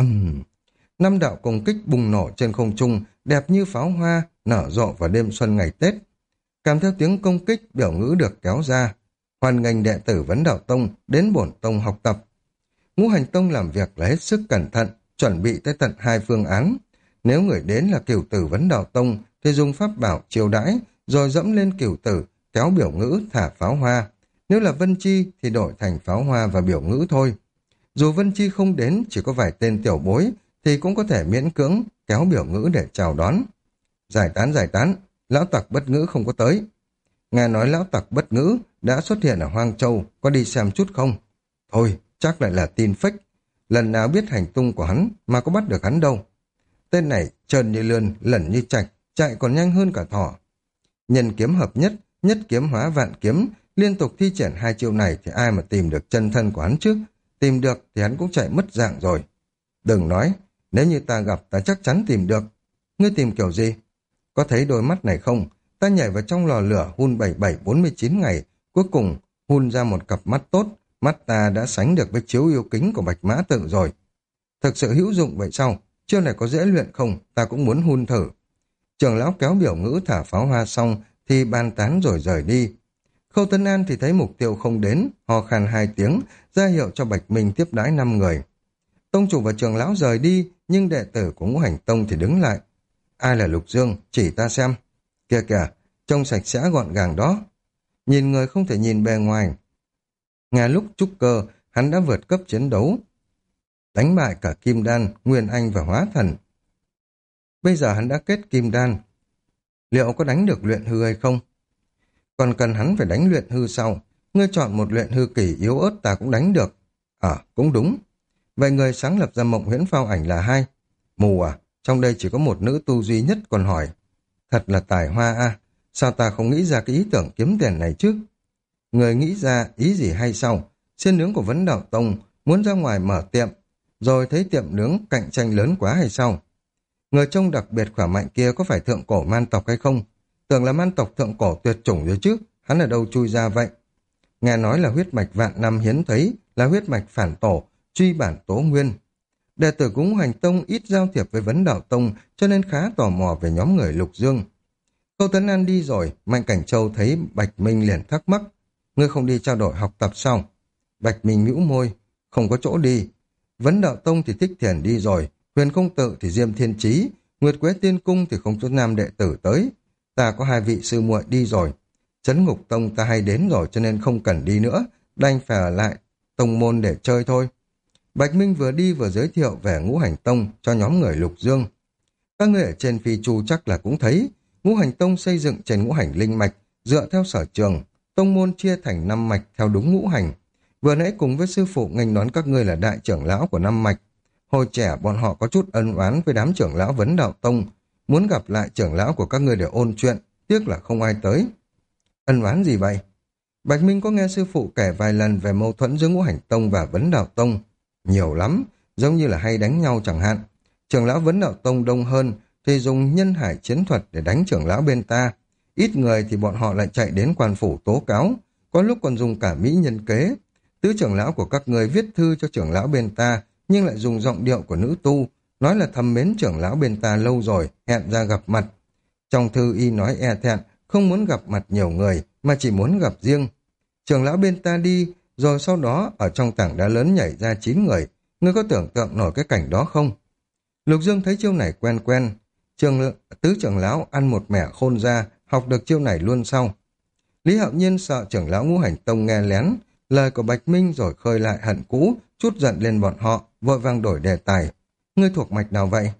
Speaker 1: 5 đạo công kích bùng nổ trên không trung, đẹp như pháo hoa, nở rộ vào đêm xuân ngày Tết. Kèm theo tiếng công kích, biểu ngữ được kéo ra. Hoan nghênh đệ tử Vấn Đạo Tông đến bổn tông học tập. Ngũ Hành Tông làm việc là hết sức cẩn thận, chuẩn bị tới tận 2 phương án. Nếu người đến là Cửu Tử Vấn Đạo Tông thì dùng pháp bảo chiêu đãi, rồi dẫm lên Cửu Tử, kéo biểu ngữ thả pháo hoa. Nếu là Vân Chi thì đổi thành pháo hoa và biểu ngữ thôi. Dù Vân Chi không đến, chỉ có vài tên tiểu bối, thì cũng có thể miễn cưỡng kéo biểu ngữ để chào đón. Giải tán, lão tặc Bất Ngữ không có tới. Nghe nói lão tặc Bất Ngữ đã xuất hiện ở Hoang Châu, có đi xem chút không? Thôi, chắc lại là tin fake. Lần nào biết hành tung của hắn mà có bắt được hắn đâu. Tên này trơn như lươn, lẩn như trạch, chạy còn nhanh hơn cả thỏ. Nhân kiếm hợp nhất, nhất kiếm hóa vạn kiếm, liên tục thi triển 2 chiêu này thì ai mà tìm được chân thân của hắn chứ? Tìm được thì hắn cũng chạy mất dạng rồi. Đừng nói, nếu như ta gặp ta chắc chắn tìm được. Ngươi tìm kiểu gì? Có thấy đôi mắt này không? Ta nhảy vào trong lò lửa hun 7749 ngày, cuối cùng hun ra một cặp mắt tốt, mắt ta đã sánh được với chiếu yêu kính của Bạch Mã Tự rồi. Thực sự hữu dụng vậy sao? Chiêu này có dễ luyện không? Ta cũng muốn hun thử. Trưởng lão kéo biểu ngữ thả pháo hoa xong thì bàn tán rồi rời đi. Khâu Tấn An thì thấy mục tiêu không đến, ho khan 2 tiếng, ra hiệu cho Bạch Minh tiếp đãi 5 người. Tông chủ và trưởng lão rời đi, nhưng đệ tử của Ngũ Hành Tông thì đứng lại. Ai là Lục Dương? Chỉ ta xem. Kìa kìa, trông sạch sẽ gọn gàng đó. Nhìn người không thể nhìn bề ngoài. Ngay lúc trúc cơ, hắn đã vượt cấp chiến đấu, đánh bại cả Kim Đan, Nguyên Anh và Hóa Thần. Bây giờ hắn đã kết Kim Đan. Liệu có đánh được luyện hư hay không? Còn cần hắn phải đánh luyện hư sau. Ngươi chọn một luyện hư kỳ yếu ớt ta cũng đánh được. Cũng đúng. Vậy người sáng lập ra Mộng Huyễn Phao Ảnh là ai? Mù à? Trong đây chỉ có một nữ tu duy nhất còn hỏi. Thật là tài hoa a. Sao ta không nghĩ ra cái ý tưởng kiếm tiền này chứ? Người nghĩ ra ý gì hay sao? Xiên nướng của Vấn Đạo Tông muốn ra ngoài mở tiệm, rồi thấy tiệm nướng cạnh tranh lớn quá hay sao? Người trông đặc biệt khỏe mạnh kia có phải thượng cổ man tộc hay không? Tưởng là man tộc thượng cổ tuyệt chủng rồi chứ, hắn ở đâu chui ra vậy? Nghe nói là huyết mạch vạn năm hiếm thấy, là huyết mạch phản tổ, truy bản tố nguyên. Đệ tử của Ngũ Hành Tông ít giao thiệp với Vấn Đạo Tông, cho nên khá tò mò về nhóm người Lục Dương. Khâu Tấn An đi rồi, Mạnh Cảnh Châu thấy Bạch Minh liền thắc mắc. Ngươi không đi trao đổi học tập sao? Bạch Minh nhũ môi, không có chỗ đi. Vấn Đạo Tông thì Thích Thiền đi rồi, Huyền Công Tự thì Diêm Thiên Chí, Nguyệt Quế Tiên Cung thì không có nam đệ tử tới. Ta có 2 vị sư muội đi rồi. Trấn Ngục Tông ta hay đến rồi cho nên không cần đi nữa, đành phải ở lại tông môn để chơi thôi. Bạch Minh vừa đi vừa giới thiệu về Ngũ Hành Tông cho nhóm người Lục Dương. Các người ở trên phi chu chắc là cũng thấy, Ngũ Hành Tông xây dựng trên ngũ hành linh mạch, dựa theo sở trường, tông môn chia thành 5 mạch theo đúng ngũ hành. Vừa nãy cùng với sư phụ nghênh đón các ngươi là đại trưởng lão của 5 mạch. Hồi trẻ bọn họ có chút ân oán với đám trưởng lão Vấn Đạo Tông, muốn gặp lại trưởng lão của các ngươi để ôn chuyện, tiếc là không ai tới. Ân oán gì vậy? Bạch Minh có nghe sư phụ kể vài lần về mâu thuẫn giữa Ngũ Hành Tông và Vấn Đạo Tông. Nhiều lắm, giống như là hay đánh nhau chẳng hạn. Trưởng lão Vấn Đạo Tông đông hơn thì dùng nhân hải chiến thuật để đánh trưởng lão bên ta. Ít người thì bọn họ lại chạy đến quan phủ tố cáo, có lúc còn dùng cả mỹ nhân kế. Tứ trưởng lão của các người viết thư cho trưởng lão bên ta, nhưng lại dùng giọng điệu của nữ tu, nói là thầm mến trưởng lão bên ta lâu rồi, hẹn ra gặp mặt. Trong thư y nói e thẹn, không muốn gặp mặt nhiều người, mà chỉ muốn gặp riêng. Trưởng lão bên ta đi, rồi sau đó ở trong tảng đá lớn nhảy ra 9 người. Ngươi có tưởng tượng nổi cái cảnh đó không? Lục Dương thấy chiêu này quen quen. Tứ trưởng lão ăn một mẻ khôn ra, học được chiêu này luôn sau. Lý Hạo Nhiên sợ trưởng lão Ngũ Hành Tông nghe lén lời của Bạch Minh rồi khơi lại hận cũ, chút giận lên bọn họ, vội vàng đổi đề tài. Ngươi thuộc mạch nào vậy?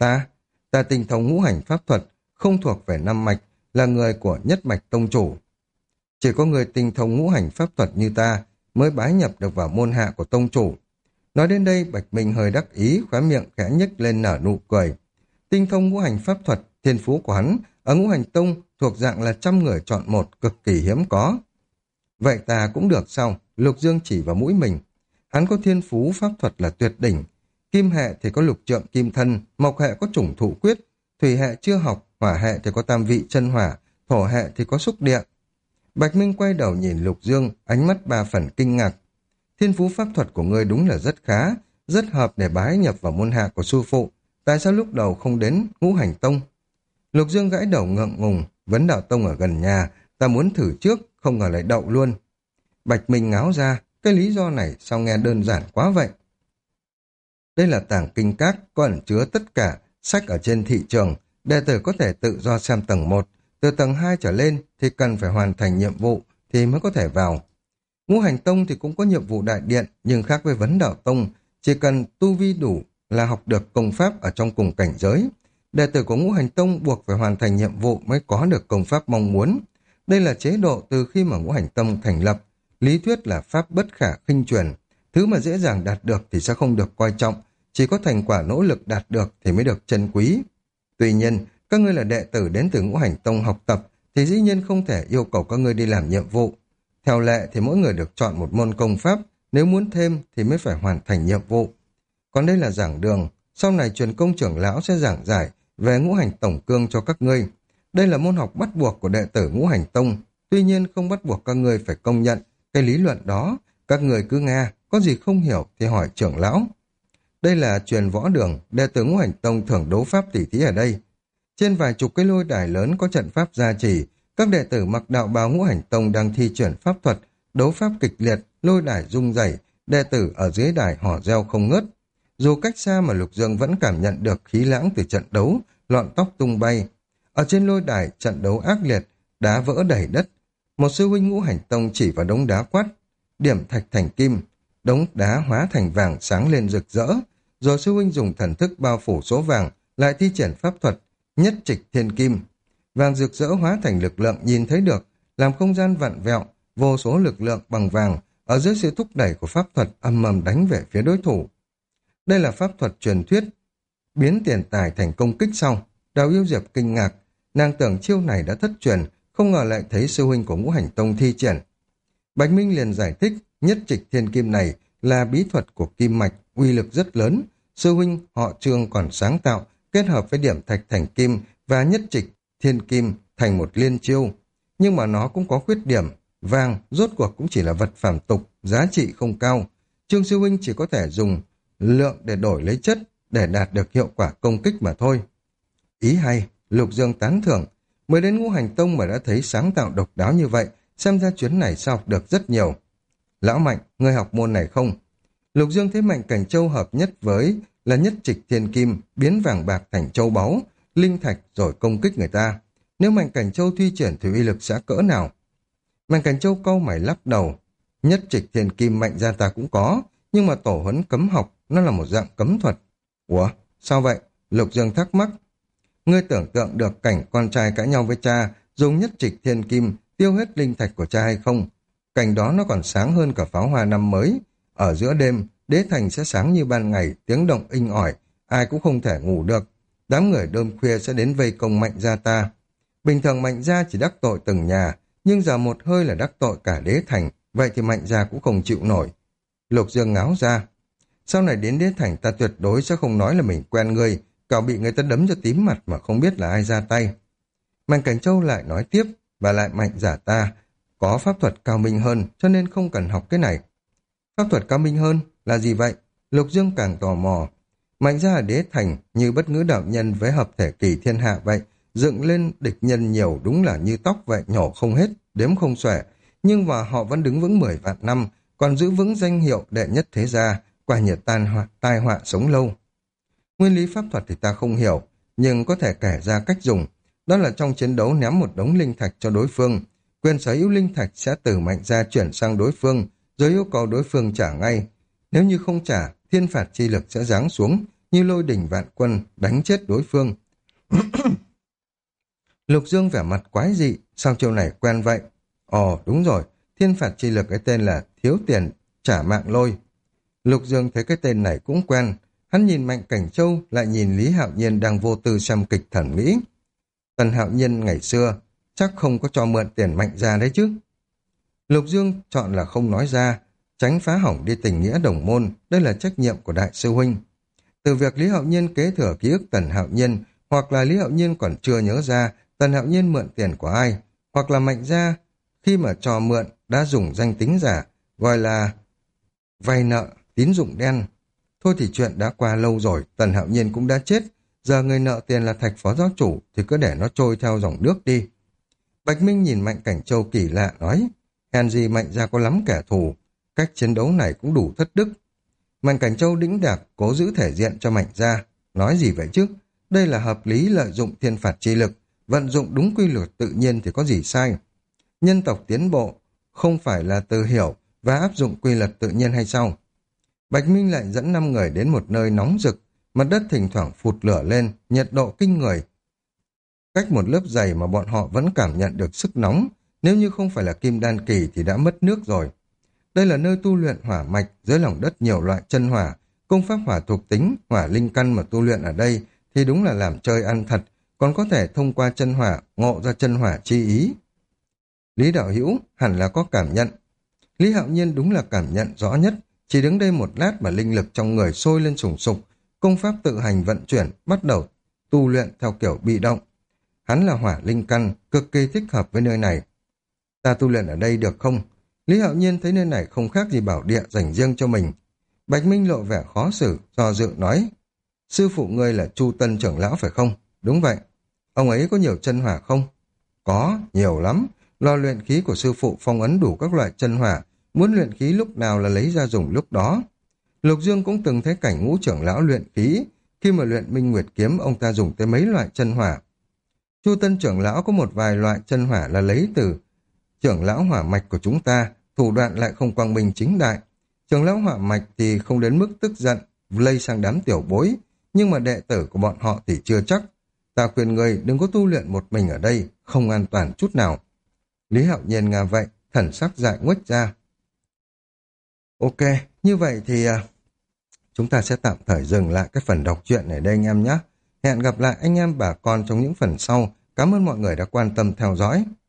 Speaker 1: Ta tinh thông ngũ hành pháp thuật, không thuộc về năm mạch, là người của nhất mạch tông chủ. Chỉ có người tinh thông ngũ hành pháp thuật như ta mới bái nhập được vào môn hạ của tông chủ. Nói đến đây, Bạch Minh hơi đắc ý, khóe miệng khẽ nhếch lên nở nụ cười. Tinh thông ngũ hành pháp thuật, thiên phú của hắn ở Ngũ Hành Tông thuộc dạng là 100 người chọn một, cực kỳ hiếm có. Vậy ta cũng được sao? Lục Dương chỉ vào mũi mình. Hắn có thiên phú pháp thuật là tuyệt đỉnh. Kim hệ thì có lục trượng kim thân, mộc hệ có chủng thụ quyết, thủy hệ chưa học, hỏa hệ thì có tam vị chân hỏa, thổ hệ thì có xúc địa. Bạch Minh quay đầu nhìn Lục Dương, ánh mắt 3 phần kinh ngạc. Thiên phú pháp thuật của ngươi đúng là rất khá, rất hợp để bái nhập vào môn hạ của sư phụ. Tại sao lúc đầu không đến Ngũ Hành Tông? Lục Dương gãi đầu ngượng ngùng, Vấn Đạo Tông ở gần nhà, ta muốn thử trước, không ngờ lại đậu luôn. Bạch Minh ngáo ra, cái lý do này sao nghe đơn giản quá vậy? Đây là tàng kinh các, có ẩn chứa tất cả sách ở trên thị trường, đệ tử có thể tự do xem tầng 1, từ tầng 2 trở lên thì cần phải hoàn thành nhiệm vụ thì mới có thể vào. Ngũ Hành Tông thì cũng có nhiệm vụ đại điện, nhưng khác với Vấn Đạo Tông, chỉ cần tu vi đủ là học được công pháp ở trong cùng cảnh giới. Đệ tử của Ngũ Hành Tông buộc phải hoàn thành nhiệm vụ mới có được công pháp mong muốn. Đây là chế độ từ khi mà Ngũ Hành Tông thành lập, lý thuyết là pháp bất khả khinh truyền. Thứ mà dễ dàng đạt được thì sẽ không được coi trọng, chỉ có thành quả nỗ lực đạt được thì mới được trân quý. Tuy nhiên, các ngươi là đệ tử đến từ Ngũ Hành Tông học tập thì dĩ nhiên không thể yêu cầu các ngươi đi làm nhiệm vụ. Theo lệ thì mỗi người được chọn một môn công pháp, nếu muốn thêm thì mới phải hoàn thành nhiệm vụ. Còn đây là giảng đường, sau này truyền công trưởng lão sẽ giảng giải về Ngũ Hành Tổng Cương cho các ngươi. Đây là môn học bắt buộc của đệ tử Ngũ Hành Tông, tuy nhiên không bắt buộc các ngươi phải công nhận cái lý luận đó, các người cứ nghe, có gì không hiểu thì hỏi trưởng lão. Đây là truyền võ đường, đệ tử Ngũ Hành Tông thường đấu pháp tỉ thí ở đây. Trên vài chục cái lôi đài lớn có trận pháp gia trì, các đệ tử mặc đạo bào Ngũ Hành Tông đang thi chuyển pháp thuật, đấu pháp kịch liệt, lôi đài rung rẩy, đệ tử ở dưới đài hò reo không ngớt. Dù cách xa mà Lục Dương vẫn cảm nhận được khí lãng từ trận đấu, lọn tóc tung bay. Ở trên lôi đài, trận đấu ác liệt, đá vỡ đầy đất. Một sư huynh Ngũ Hành Tông chỉ vào đống đá quát, điểm thạch thành kim, đống đá hóa thành vàng sáng lên rực rỡ. Rồi sư huynh dùng thần thức bao phủ số vàng, lại thi triển pháp thuật, nhất trịch thiên kim. Vàng rực rỡ hóa thành lực lượng nhìn thấy được, làm không gian vặn vẹo, vô số lực lượng bằng vàng, ở dưới sự thúc đẩy của pháp thuật âm mầm đánh về phía đối thủ. Đây là pháp thuật truyền thuyết, biến tiền tài thành công kích sau. Đào Yêu Diệp kinh ngạc, nàng tưởng chiêu này đã thất truyền, không ngờ lại thấy sư huynh của Ngũ Hành Tông thi triển. Bạch Minh liền giải thích, nhất trịch thiên kim này là bí thuật của kim mạch, uy lực rất lớn. Sư huynh họ Trương còn sáng tạo, kết hợp với điểm thạch thành kim và nhất trịch thiên kim thành một liên chiêu. Nhưng mà nó cũng có khuyết điểm, vàng rốt cuộc cũng chỉ là vật phàm tục, giá trị không cao. Trương sư huynh chỉ có thể dùng lượng để đổi lấy chất, để đạt được hiệu quả công kích mà thôi. Ý hay, Lục Dương tán thưởng, mới đến Ngũ Hành Tông mà đã thấy sáng tạo độc đáo như vậy, xem ra chuyến này sao học được rất nhiều. Lão Mạnh, ngươi học môn này không? Lục Dương thấy Mạnh Cảnh Châu hợp nhất với là nhất trịch thiên kim, biến vàng bạc thành châu báu, linh thạch rồi công kích người ta. Nếu Mạnh Cảnh Châu thi triển thì uy lực sẽ cỡ nào? Mạnh Cảnh Châu cau mày lắc đầu. Nhất trịch thiên kim mạnh ra ta cũng có, nhưng mà tổ huấn cấm học, nó là một dạng cấm thuật. Ủa, sao vậy? Lục Dương thắc mắc. Ngươi tưởng tượng được cảnh con trai cãi nhau với cha, dùng nhất trịch thiên kim tiêu hết linh thạch của cha hay không? Cảnh đó nó còn sáng hơn cả pháo hoa năm mới. Ở giữa đêm, đế thành sẽ sáng như ban ngày, tiếng động inh ỏi, ai cũng không thể ngủ được. Đám người đêm khuya sẽ đến vây công Mạnh gia ta. Bình thường Mạnh gia chỉ đắc tội từng nhà, nhưng giờ một hơi là đắc tội cả đế thành, vậy thì Mạnh gia cũng không chịu nổi. Lục Dương ngáo ra. Sau này đến đế thành ta tuyệt đối sẽ không nói là mình quen ngươi, cậu bị người ta đấm cho tím mặt mà không biết là ai ra tay. Mạnh Cảnh Châu lại nói tiếp, và lại Mạnh giả ta có pháp thuật cao minh hơn, cho nên không cần học cái này. Pháp thuật cao minh hơn là gì vậy? Lục Dương càng tò mò. Mạnh gia ở đế thành như bất ngữ đạo nhân với hợp thể kỳ thiên hạ vậy, dựng lên địch nhân nhiều đúng là như tóc vậy, nhổ không hết, đếm không xuể, nhưng mà họ vẫn đứng vững 10 vạn năm, còn giữ vững danh hiệu đệ nhất thế gia, quả nhiệt tai họa sống lâu. Nguyên lý pháp thuật thì ta không hiểu, nhưng có thể kể ra cách dùng, đó là trong chiến đấu ném một đống linh thạch cho đối phương, quyền sở hữu linh thạch sẽ từ Mạnh gia chuyển sang đối phương, rồi yêu cầu đối phương trả ngay. Nếu như không trả, thiên phạt chi lực sẽ giáng xuống như lôi đỉnh vạn quân đánh chết đối phương. Lục Dương vẻ mặt quái dị, sao chiêu này quen vậy? Ồ đúng rồi, thiên phạt chi lực cái tên là thiếu tiền trả mạng lôi. Lục Dương thấy cái tên này cũng quen, hắn nhìn Mạnh Cảnh Châu lại nhìn Lý Hạo Nhiên đang vô tư xem kịch thẩm mỹ. Tần Hạo Nhiên ngày xưa chắc không có cho mượn tiền Mạnh gia đấy chứ. Lục Dương chọn là không nói ra, tránh phá hỏng đi tình nghĩa đồng môn, đây là trách nhiệm của đại sư huynh. Từ việc Lý Hạo Nhiên kế thừa ký ức Tần Hạo Nhiên, hoặc là Lý Hạo Nhiên còn chưa nhớ ra Tần Hạo Nhiên mượn tiền của ai, hoặc là Mạnh gia khi mà cho mượn đã dùng danh tính giả, gọi là vay nợ, tín dụng đen. Thôi thì chuyện đã qua lâu rồi, Tần Hạo Nhiên cũng đã chết, giờ người nợ tiền là Thạch phó giáo chủ thì cứ để nó trôi theo dòng nước đi. Bạch Minh nhìn Mạnh Cảnh Châu kỳ lạ nói, hèn gì Mạnh gia có lắm kẻ thù, cách chiến đấu này cũng đủ thất đức. Mạnh Cảnh Châu đĩnh đạc cố giữ thể diện cho Mạnh gia, nói gì vậy chứ, đây là hợp lý lợi dụng thiên phạt chi lực, vận dụng đúng quy luật tự nhiên thì có gì sai. Nhân tộc tiến bộ không phải là từ hiểu và áp dụng quy luật tự nhiên hay sao? Bạch Minh lại dẫn 5 người đến một nơi nóng rực, mặt đất thỉnh thoảng phụt lửa lên, nhiệt độ kinh người. Cách một lớp dày mà bọn họ vẫn cảm nhận được sức nóng, nếu như không phải là kim đan kỳ thì đã mất nước rồi. Đây là nơi tu luyện hỏa mạch, dưới lòng đất nhiều loại chân hỏa, công pháp hỏa thuộc tính, hỏa linh căn mà tu luyện ở đây thì đúng là làm chơi ăn thật, còn có thể thông qua chân hỏa ngộ ra chân hỏa chi ý. Lý đạo hữu hẳn là có cảm nhận. Lý Hạo Nhiên đúng là cảm nhận rõ nhất, chỉ đứng đây một lát mà linh lực trong người sôi lên sùng sục, công pháp tự hành vận chuyển, bắt đầu tu luyện theo kiểu bị động. Hắn là hỏa linh căn, cực kỳ thích hợp với nơi này. Ta tu luyện ở đây được không? Lý Hạo Nhiên thấy nơi này không khác gì bảo địa dành riêng cho mình. Bạch Minh lộ vẻ khó xử, do dự nói, sư phụ ngươi là Chu Tân trưởng lão phải không? Đúng vậy. Ông ấy có nhiều chân hỏa không? Có, nhiều lắm. Lò luyện khí của sư phụ phong ấn đủ các loại chân hỏa, muốn luyện khí lúc nào là lấy ra dùng lúc đó. Lục Dương cũng từng thấy cảnh Ngũ trưởng lão luyện khí, khi mà luyện Minh Nguyệt kiếm ông ta dùng tới mấy loại chân hỏa. Chu Tân trưởng lão có một vài loại chân hỏa là lấy từ trưởng lão hỏa mạch của chúng ta, thủ đoạn lại không quang minh chính đại. Trưởng lão hỏa mạch thì không đến mức tức giận, lây sang đám tiểu bối, nhưng mà đệ tử của bọn họ thì chưa chắc. Ta khuyên người đừng có tu luyện một mình ở đây, không an toàn chút nào. Lý Hạo Nhiên nghe vậy, thần sắc dại nguếch ra. Ok, như vậy thì chúng ta sẽ tạm thời dừng lại cái phần đọc truyện này đây anh em nhé. Hẹn gặp lại anh em bà con trong những phần sau. Cảm ơn mọi người đã quan tâm theo dõi.